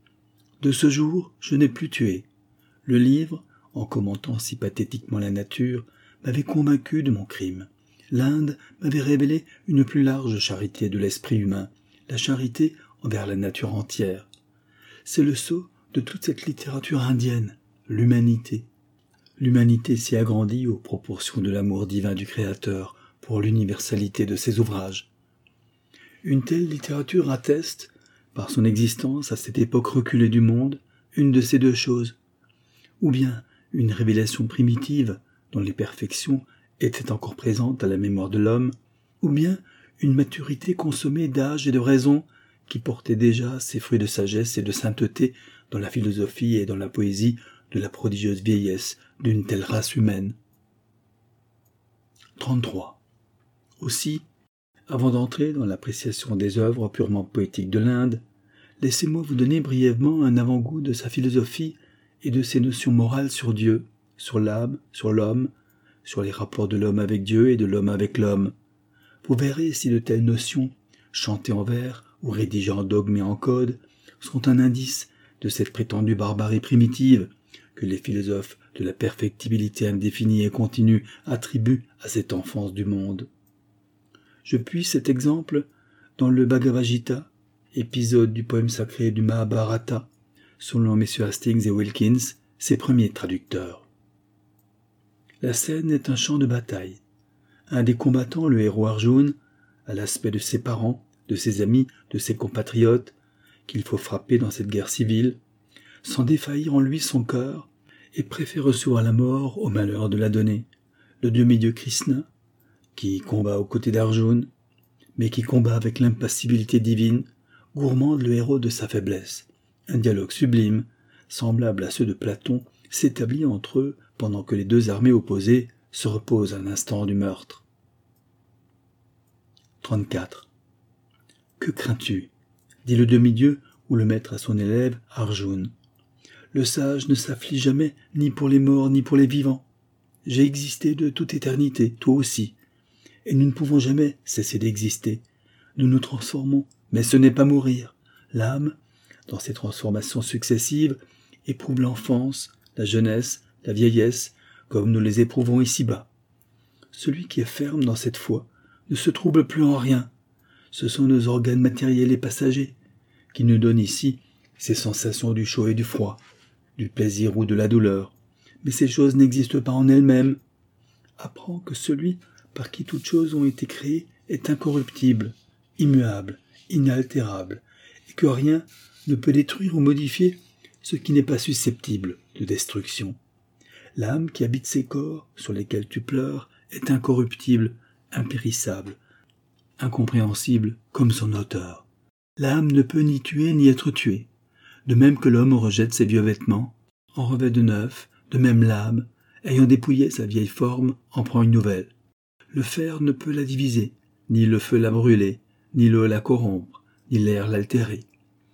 De ce jour, je n'ai plus tué. Le livre, en commentant si pathétiquement la nature, m'avait convaincu de mon crime. L'Inde m'avait révélé une plus large charité de l'esprit humain, la charité envers la nature entière. C'est le sceau de toute cette littérature indienne, l'humanité. L'humanité s'y agrandit aux proportions de l'amour divin du Créateur pour l'universalité de ses ouvrages. Une telle littérature atteste, par son existence à cette époque reculée du monde, une de ces deux choses, ou bien une révélation primitive dont les perfections étaient encore présentes à la mémoire de l'homme, ou bien une maturité consommée d'âge et de raison qui portait déjà ses fruits de sagesse et de sainteté dans la philosophie et dans la poésie de la prodigieuse vieillesse d'une telle race humaine. 33. Aussi, avant d'entrer dans l'appréciation des œuvres purement poétiques de l'Inde, laissez-moi vous donner brièvement un avant-goût de sa philosophie et de ses notions morales sur Dieu, sur l'âme, sur l'homme, sur les rapports de l'homme avec Dieu et de l'homme avec l'homme. Vous verrez si de telles notions, chantées en vers ou rédigées en dogmes et en codes, sont un indice de cette prétendue barbarie primitive que les philosophes de la perfectibilité indéfinie et continue attribuent à cette enfance du monde. Je puis cet exemple dans le Bhagavad Gita, épisode du poème sacré du Mahabharata, selon messieurs Hastings et Wilkins, ses premiers traducteurs. La scène est un champ de bataille. Un des combattants, le héros Arjuna, à l'aspect de ses parents, de ses amis, de ses compatriotes, qu'il faut frapper dans cette guerre civile, sans défaillir en lui son cœur, et préfère recevoir la mort au malheur de la donner. Le demi-dieu Krishna, qui combat aux côtés d'Arjuna, mais qui combat avec l'impassibilité divine, gourmande le héros de sa faiblesse. Un dialogue sublime, semblable à ceux de Platon, s'établit entre eux pendant que les deux armées opposées se reposent un instant du meurtre. 34. Que crains-tu ? Dit le demi-dieu ou le maître à son élève, Arjuna. Le sage ne s'afflige jamais, ni pour les morts, ni pour les vivants. J'ai existé de toute éternité, toi aussi. Et nous ne pouvons jamais cesser d'exister. Nous nous transformons, mais ce n'est pas mourir. L'âme, dans ses transformations successives, éprouve l'enfance, la jeunesse, la vieillesse, comme nous les éprouvons ici-bas. Celui qui est ferme dans cette foi ne se trouble plus en rien. Ce sont nos organes matériels et passagers qui nous donnent ici ces sensations du chaud et du froid, du plaisir ou de la douleur. Mais ces choses n'existent pas en elles-mêmes. Apprends que celui par qui toutes choses ont été créées est incorruptible, immuable, inaltérable, et que rien ne peut détruire ou modifier ce qui n'est pas susceptible de destruction. L'âme qui habite ces corps sur lesquels tu pleures est incorruptible, impérissable, incompréhensible comme son auteur. L'âme ne peut ni tuer ni être tuée. De même que l'homme rejette ses vieux vêtements, en revêt de neuf, de même l'âme, ayant dépouillé sa vieille forme, en prend une nouvelle. Le fer ne peut la diviser, ni le feu la brûler, ni l'eau la corrompre, ni l'air l'altérer.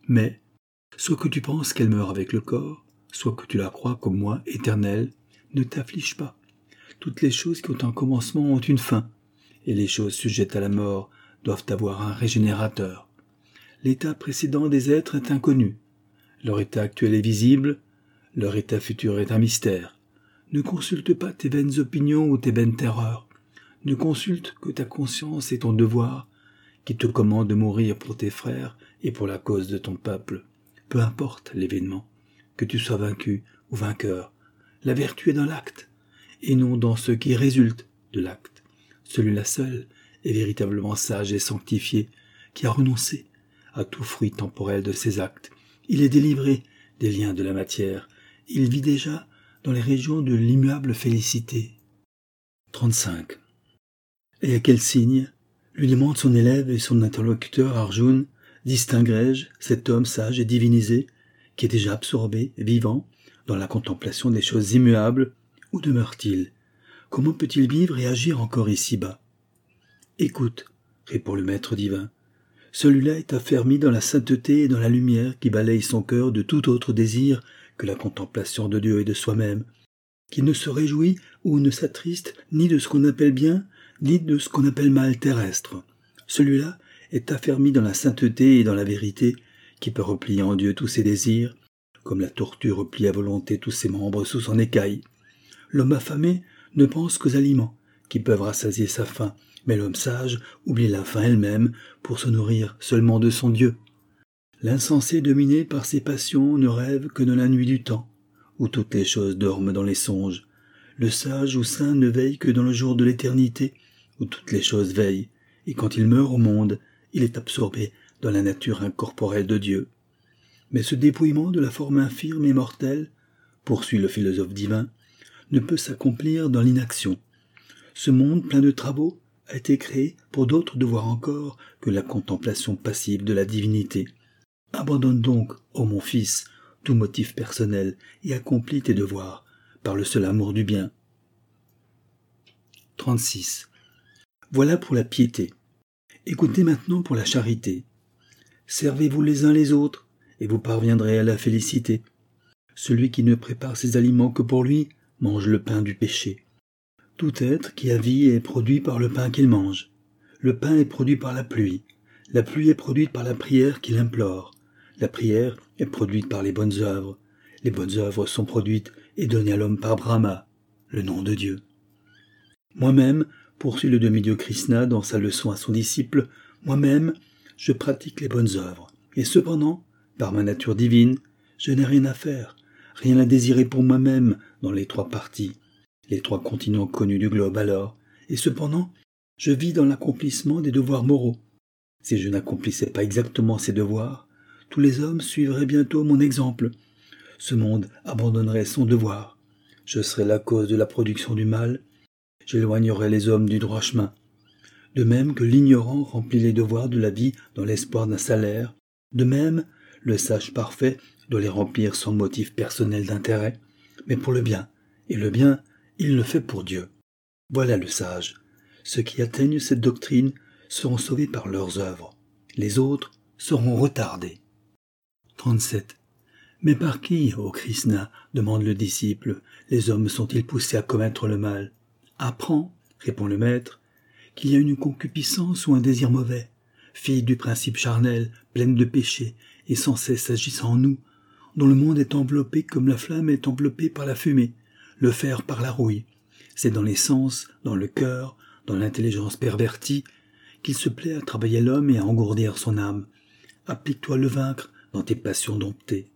Mais, soit que tu penses qu'elle meurt avec le corps, soit que tu la crois comme moi, éternelle, ne t'afflige pas. Toutes les choses qui ont un commencement ont une fin, et les choses sujettes à la mort doivent avoir un régénérateur. L'état précédent des êtres est inconnu. Leur état actuel est visible, leur état futur est un mystère. Ne consulte pas tes vaines opinions ou tes vaines terreurs. Ne consulte que ta conscience et ton devoir, qui te commande de mourir pour tes frères et pour la cause de ton peuple. Peu importe l'événement, que tu sois vaincu ou vainqueur, la vertu est dans l'acte, et non dans ce qui résulte de l'acte. Celui-là seul est véritablement sage et sanctifié, qui a renoncé à tout fruit temporel de ses actes. Il est délivré des liens de la matière. Il vit déjà dans les régions de l'immuable félicité. 35. Et à quel signe lui demande son élève et son interlocuteur Arjuna, distinguerai-je cet homme sage et divinisé, qui est déjà absorbé, vivant, dans la contemplation des choses immuables, où demeure-t-il? Comment peut-il vivre et agir encore ici-bas? Écoute, répond le maître divin, celui-là est affermi dans la sainteté et dans la lumière qui balaye son cœur de tout autre désir que la contemplation de Dieu et de soi-même, qui ne se réjouit ou ne s'attriste ni de ce qu'on appelle bien, ni de ce qu'on appelle mal terrestre. Celui-là est affermi dans la sainteté et dans la vérité, qui peut replier en Dieu tous ses désirs, comme la tortue replie à volonté tous ses membres sous son écaille. L'homme affamé ne pense qu'aux aliments, qui peuvent rassasier sa faim, mais l'homme sage oublie la faim elle-même pour se nourrir seulement de son Dieu. L'insensé dominé par ses passions ne rêve que de la nuit du temps, où toutes les choses dorment dans les songes. Le sage ou saint ne veille que dans le jour de l'éternité, où toutes les choses veillent, et quand il meurt au monde, il est absorbé dans la nature incorporelle de Dieu. Mais ce dépouillement de la forme infirme et mortelle, poursuit le philosophe divin, ne peut s'accomplir dans l'inaction. Ce monde plein de travaux a été créé pour d'autres devoirs encore que la contemplation passive de la divinité. Abandonne donc, ô mon fils, tout motif personnel et accomplis tes devoirs par le seul amour du bien. 36. Voilà pour la piété. Écoutez maintenant pour la charité. Servez-vous les uns les autres, et vous parviendrez à la félicité. Celui qui ne prépare ses aliments que pour lui mange le pain du péché. Tout être qui a vie est produit par le pain qu'il mange. Le pain est produit par la pluie. La pluie est produite par la prière qu'il implore. La prière est produite par les bonnes œuvres. Les bonnes œuvres sont produites et données à l'homme par Brahma, le nom de Dieu. Moi-même, poursuit le demi-dieu Krishna dans sa leçon à son disciple, moi-même, je pratique les bonnes œuvres. Et cependant, par ma nature divine, je n'ai rien à faire, rien à désirer pour moi-même dans les trois parties, les trois continents connus du globe alors. Et cependant, je vis dans l'accomplissement des devoirs moraux. Si je n'accomplissais pas exactement ces devoirs, tous les hommes suivraient bientôt mon exemple. Ce monde abandonnerait son devoir. Je serais la cause de la production du mal. J'éloignerais les hommes du droit chemin. De même que l'ignorant remplit les devoirs de la vie dans l'espoir d'un salaire, de même, le sage parfait doit les remplir sans motif personnel d'intérêt, mais pour le bien. Et le bien, il le fait pour Dieu. Voilà le sage. Ceux qui atteignent cette doctrine seront sauvés par leurs œuvres. Les autres seront retardés. 37. Mais par qui, ô Krishna, demande le disciple, les hommes sont-ils poussés à commettre le mal? Apprends, répond le maître, qu'il y a une concupiscence ou un désir mauvais, fille du principe charnel, pleine de péché, et sans cesse agissant en nous, dont le monde est enveloppé comme la flamme est enveloppée par la fumée, le fer par la rouille. C'est dans les sens, dans le cœur, dans l'intelligence pervertie, qu'il se plaît à travailler l'homme et à engourdir son âme. Applique-toi à le vaincre dans tes passions domptées.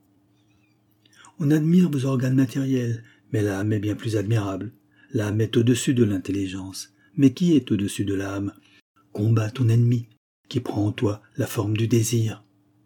On admire vos organes matériels, mais l'âme est bien plus admirable. L'âme est au-dessus de l'intelligence. Mais qui est au-dessus de l'âme? Combat ton ennemi, qui prend en toi la forme du désir.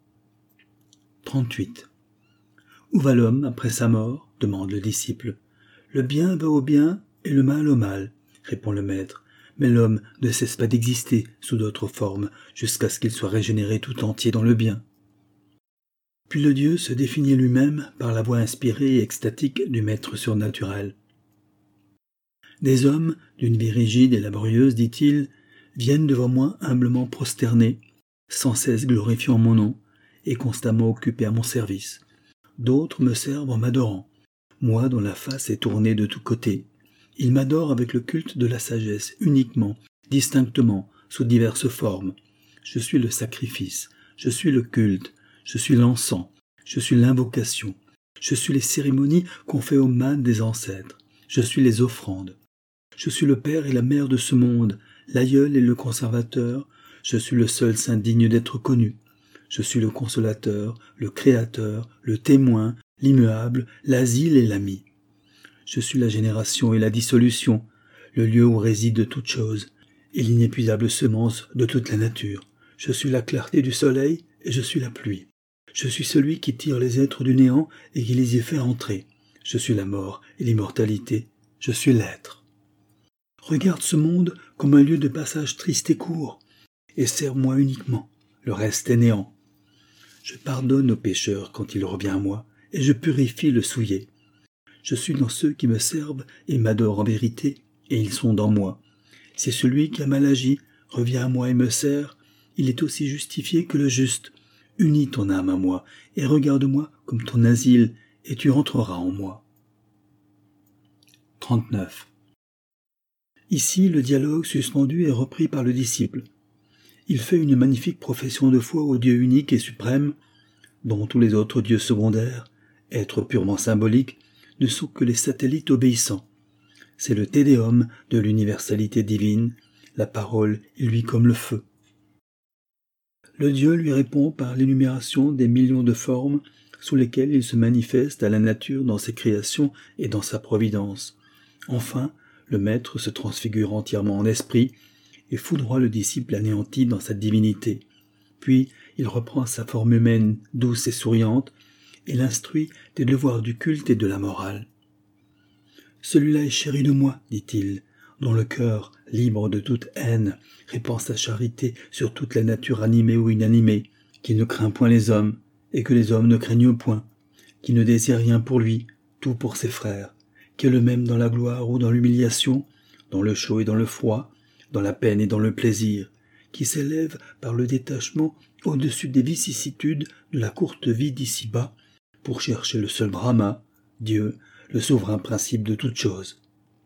38. Où va l'homme après sa mort? Demande le disciple. Le bien va au bien et le mal au mal, répond le maître. Mais l'homme ne cesse pas d'exister sous d'autres formes jusqu'à ce qu'il soit régénéré tout entier dans le bien. Puis le Dieu se définit lui-même par la voix inspirée et extatique du maître surnaturel. Des hommes, d'une vie rigide et laborieuse, dit-il, viennent devant moi humblement prosternés, sans cesse glorifiant mon nom, et constamment occupés à mon service. D'autres me servent en m'adorant, moi dont la face est tournée de tous côtés. Ils m'adorent avec le culte de la sagesse, uniquement, distinctement, sous diverses formes. Je suis le sacrifice, je suis le culte, je suis l'encens, je suis l'invocation, je suis les cérémonies qu'on fait aux mânes des ancêtres, je suis les offrandes. Je suis le père et la mère de ce monde, l'aïeul et le conservateur, je suis le seul saint digne d'être connu. Je suis le consolateur, le créateur, le témoin, l'immuable, l'asile et l'ami. Je suis la génération et la dissolution, le lieu où réside toute chose, et l'inépuisable semence de toute la nature. Je suis la clarté du soleil et je suis la pluie. Je suis celui qui tire les êtres du néant et qui les y fait entrer. Je suis la mort et l'immortalité. Je suis l'être. Regarde ce monde comme un lieu de passage triste et court, et serre-moi uniquement, le reste est néant. Je pardonne au pécheur quand il revient à moi, et je purifie le souillé. Je suis dans ceux qui me servent et m'adorent en vérité, et ils sont dans moi. Si celui qui a mal agi revient à moi et me sert, il est aussi justifié que le juste. Unis ton âme à moi, et regarde-moi comme ton asile, et tu entreras en moi. 39. Ici, le dialogue suspendu est repris par le disciple. Il fait une magnifique profession de foi au Dieu unique et suprême, dont tous les autres dieux secondaires, êtres purement symboliques, ne sont que les satellites obéissants. C'est le Te Deum de l'universalité divine, la parole est lui comme le feu. Le Dieu lui répond par l'énumération des millions de formes sous lesquelles il se manifeste à la nature dans ses créations et dans sa providence. Enfin, le Maître se transfigure entièrement en esprit et foudroie le disciple anéanti dans sa divinité. Puis, il reprend sa forme humaine douce et souriante et l'instruit des devoirs du culte et de la morale. « Celui-là est chéri de moi, dit-il, dont le cœur, libre de toute haine, répand sa charité sur toute la nature animée ou inanimée, qui ne craint point les hommes, et que les hommes ne craignent point, qui ne désire rien pour lui, tout pour ses frères, qui est le même dans la gloire ou dans l'humiliation, dans le chaud et dans le froid, dans la peine et dans le plaisir, qui s'élève par le détachement au-dessus des vicissitudes de la courte vie d'ici-bas, pour chercher le seul Brahma, Dieu, le souverain principe de toute chose.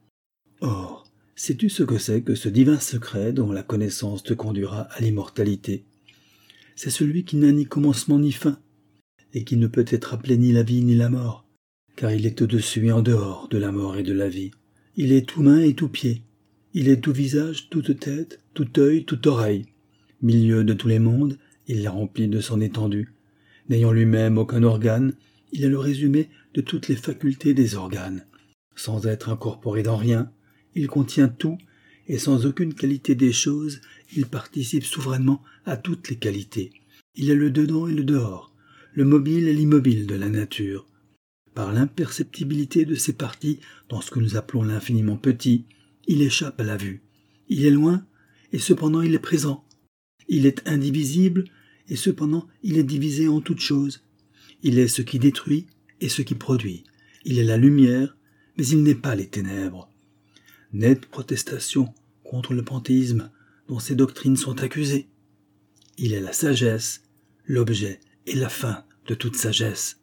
Or, sais-tu ce que c'est que ce divin secret dont la connaissance te conduira à l'immortalité? C'est celui qui n'a ni commencement ni fin, et qui ne peut être appelé ni la vie ni la mort, car il est au-dessus et en dehors de la mort et de la vie. Il est tout main et tout pied. Il est tout visage, toute tête, tout œil, toute oreille. Milieu de tous les mondes, il les remplit de son étendue. N'ayant lui-même aucun organe, il est le résumé de toutes les facultés des organes. Sans être incorporé dans rien, il contient tout, et sans aucune qualité des choses, il participe souverainement à toutes les qualités. Il est le dedans et le dehors, le mobile et l'immobile de la nature. Par l'imperceptibilité de ses parties dans ce que nous appelons l'infiniment petit, il échappe à la vue. Il est loin, et cependant il est présent. Il est indivisible, et cependant il est divisé en toutes choses. Il est ce qui détruit et ce qui produit. Il est la lumière, mais il n'est pas les ténèbres. Nette protestation contre le panthéisme dont ces doctrines sont accusées. Il est la sagesse, l'objet et la fin de toute sagesse.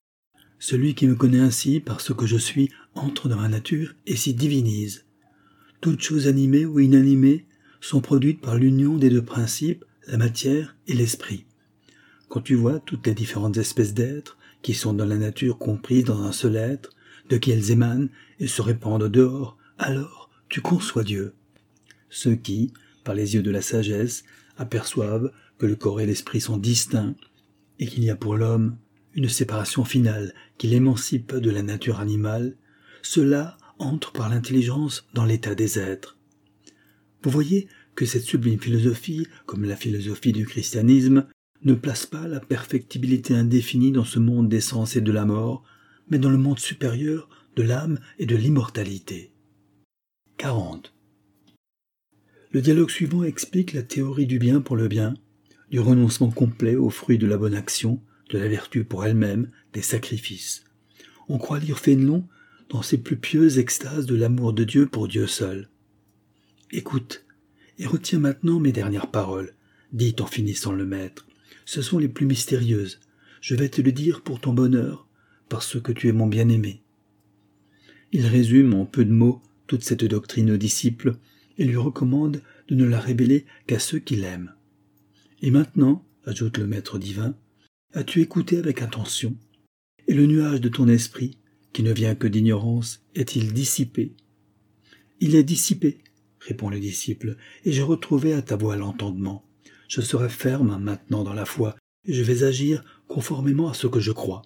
Celui qui me connaît ainsi par ce que je suis entre dans ma nature et s'y divinise. Toutes choses animées ou inanimées sont produites par l'union des deux principes, la matière et l'esprit. Quand tu vois toutes les différentes espèces d'êtres qui sont dans la nature comprises dans un seul être, de qui elles émanent et se répandent dehors, alors tu conçois Dieu. Ceux qui, par les yeux de la sagesse, aperçoivent que le corps et l'esprit sont distincts et qu'il y a pour l'homme une séparation finale qui l'émancipe de la nature animale, ceux-là entrent par l'intelligence dans l'état des êtres. Vous voyez que cette sublime philosophie, comme la philosophie du christianisme, ne place pas la perfectibilité indéfinie dans ce monde des sens et de la mort, mais dans le monde supérieur de l'âme et de l'immortalité. 40. Le dialogue suivant explique la théorie du bien pour le bien, du renoncement complet aux fruits de la bonne action, de la vertu pour elle-même, des sacrifices. On croit lire Fénelon dans ses plus pieuses extases de l'amour de Dieu pour Dieu seul. Écoute, et retiens maintenant mes dernières paroles, dit en finissant le maître. Ce sont les plus mystérieuses. Je vais te le dire pour ton bonheur, parce que tu es mon bien-aimé. Il résume en peu de mots toute cette doctrine aux disciples et lui recommande de ne la révéler qu'à ceux qui l'aiment. Et maintenant, ajoute le maître divin, as-tu écouté avec attention? Et le nuage de ton esprit, qui ne vient que d'ignorance, est-il dissipé? Il est dissipé, répond le disciple, et j'ai retrouvé à ta voix l'entendement. Je serai ferme maintenant dans la foi, et je vais agir conformément à ce que je crois.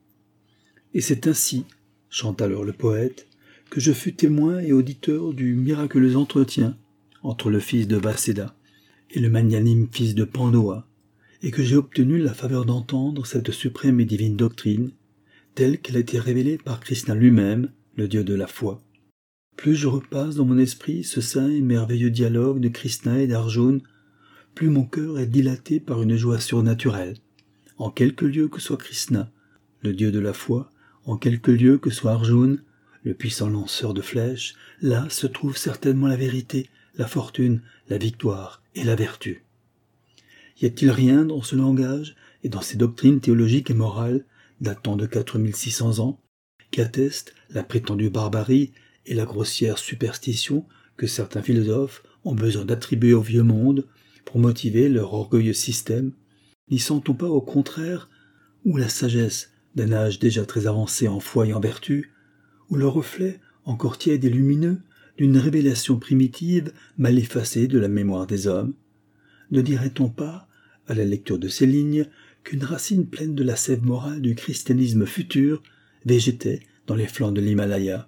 Et c'est ainsi, chante alors le poète, que je fus témoin et auditeur du miraculeux entretien entre le fils de Vaseda et le magnanime fils de Pandoa, et que j'ai obtenu la faveur d'entendre cette suprême et divine doctrine, telle qu'elle a été révélée par Krishna lui-même, le Dieu de la foi. Plus je repasse dans mon esprit ce saint et merveilleux dialogue de Krishna et d'Arjuna, plus mon cœur est dilaté par une joie surnaturelle. En quelque lieu que soit Krishna, le Dieu de la foi, en quelque lieu que soit Arjuna, le puissant lanceur de flèches, là se trouve certainement la vérité, la fortune, la victoire et la vertu. Y a-t-il rien dans ce langage et dans ces doctrines théologiques et morales, datant de 4600 ans, qui attestent la prétendue barbarie et la grossière superstition que certains philosophes ont besoin d'attribuer au vieux monde pour motiver leur orgueilleux système? N'y sent-on pas au contraire où la sagesse d'un âge déjà très avancé en foi et en vertu, ou le reflet, encore tiède et lumineux, d'une révélation primitive mal effacée de la mémoire des hommes? Ne dirait-on pas, à la lecture de ces lignes, qu'une racine pleine de la sève morale du christianisme futur végétait dans les flancs de l'Himalaya?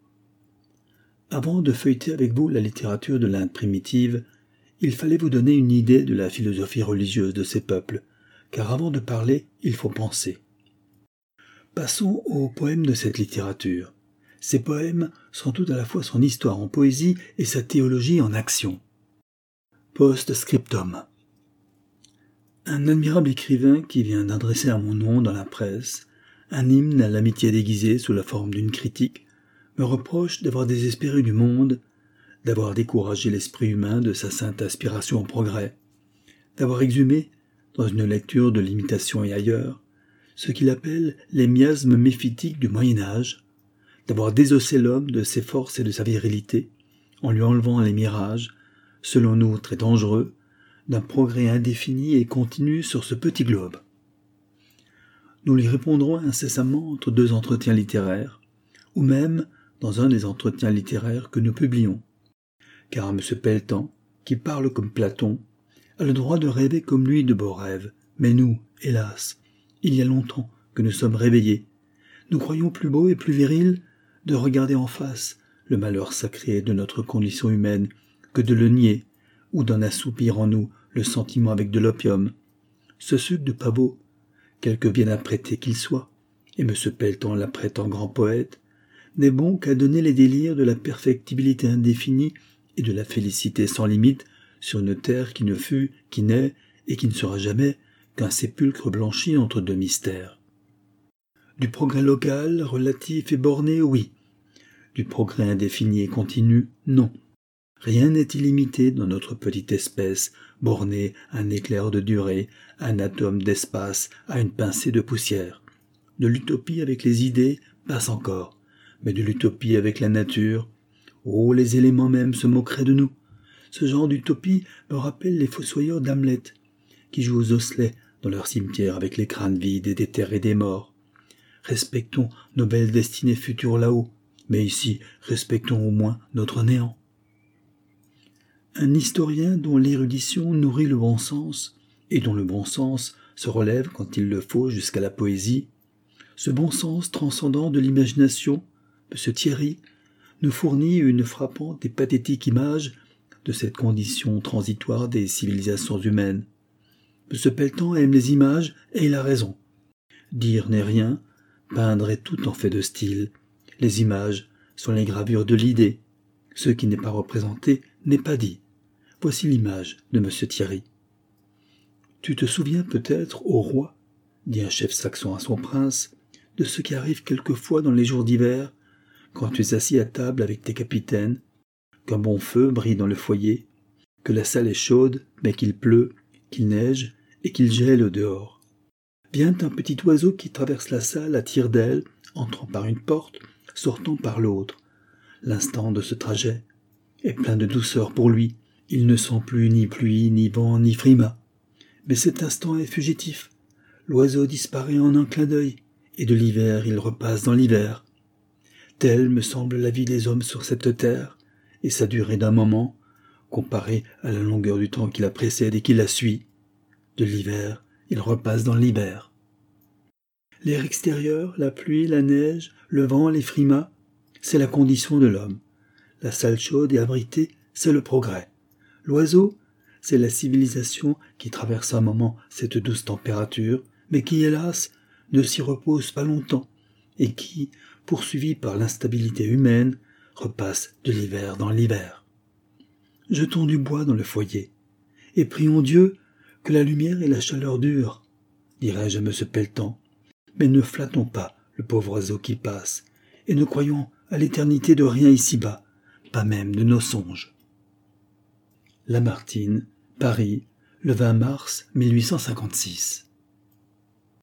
Avant de feuilleter avec vous la littérature de l'Inde primitive, il fallait vous donner une idée de la philosophie religieuse de ces peuples, car avant de parler, il faut penser. Passons aux poèmes de cette littérature. Ces poèmes sont tout à la fois son histoire en poésie et sa théologie en action. Post-scriptum. Un admirable écrivain qui vient d'adresser à mon nom dans la presse un hymne à l'amitié déguisée sous la forme d'une critique me reproche d'avoir désespéré du monde, d'avoir découragé l'esprit humain de sa sainte aspiration au progrès, d'avoir exhumé, dans une lecture de l'imitation et ailleurs, ce qu'il appelle les miasmes méphitiques du Moyen-Âge, d'avoir désossé l'homme de ses forces et de sa virilité, en lui enlevant les mirages, selon nous très dangereux, d'un progrès indéfini et continu sur ce petit globe. Nous lui répondrons incessamment entre deux entretiens littéraires, ou même dans un des entretiens littéraires que nous publions, car M. Pelletan, qui parle comme Platon, a le droit de rêver comme lui de beaux rêves, mais nous, hélas, il y a longtemps que nous sommes réveillés. Nous croyons plus beau et plus viril de regarder en face le malheur sacré de notre condition humaine que de le nier ou d'en assoupir en nous le sentiment avec de l'opium. Ce suc de pavot, quelque bien apprêté qu'il soit, et M. Pelletan l'apprête en grand poète, n'est bon qu'à donner les délires de la perfectibilité indéfinie et de la félicité sans limite sur une terre qui ne fut, qui n'est et qui ne sera jamais qu'un sépulcre blanchi entre deux mystères. Du progrès local, relatif et borné, oui. Du progrès indéfini et continu, non. Rien n'est illimité dans notre petite espèce, bornée à un éclair de durée, à un atome d'espace, à une pincée de poussière. De l'utopie avec les idées, passe encore, mais de l'utopie avec la nature, oh, les éléments mêmes se moqueraient de nous. Ce genre d'utopie me rappelle les fossoyeurs d'Hamlet, qui jouent aux osselets dans leur cimetière avec les crânes vides et déterrés des morts. Respectons nos belles destinées futures là-haut, mais ici, respectons au moins notre néant. Un historien dont l'érudition nourrit le bon sens, et dont le bon sens se relève quand il le faut jusqu'à la poésie, ce bon sens transcendant de l'imagination, M. Thierry, nous fournit une frappante et pathétique image de cette condition transitoire des civilisations humaines. M. Pelletan aime les images, et il a raison. Dire n'est rien, peindre est tout en fait de style. Les images sont les gravures de l'idée. Ce qui n'est pas représenté n'est pas dit. Voici l'image de M. Thierry. Tu te souviens peut-être, ô roi, dit un chef saxon à son prince, de ce qui arrive quelquefois dans les jours d'hiver, quand tu es assis à table avec tes capitaines, qu'un bon feu brille dans le foyer, que la salle est chaude, mais qu'il pleut, qu'il neige, et qu'il gèle au dehors. Vient un petit oiseau qui traverse la salle à tire-d'aile, entrant par une porte, sortant par l'autre. L'instant de ce trajet est plein de douceur pour lui. Il ne sent plus ni pluie, ni vent, ni frimas. Mais cet instant est fugitif. L'oiseau disparaît en un clin d'œil, et de l'hiver il repasse dans l'hiver. Telle me semble la vie des hommes sur cette terre, et sa durée d'un moment, comparée à la longueur du temps qui la précède et qui la suit. De l'hiver, il repasse dans l'hiver. L'air extérieur, la pluie, la neige, le vent, les frimas, c'est la condition de l'homme. La salle chaude et abritée, c'est le progrès. L'oiseau, c'est la civilisation qui traverse un moment cette douce température, mais qui, hélas, ne s'y repose pas longtemps, et qui, poursuivi par l'instabilité humaine, repasse de l'hiver dans l'hiver. Jetons du bois dans le foyer, et prions Dieu que la lumière et la chaleur durent, dirais-je à M. Pelletan, mais ne flattons pas le pauvre oiseau qui passe, et ne croyons à l'éternité de rien ici-bas, pas même de nos songes. Lamartine, Paris, le 20 mars 1856.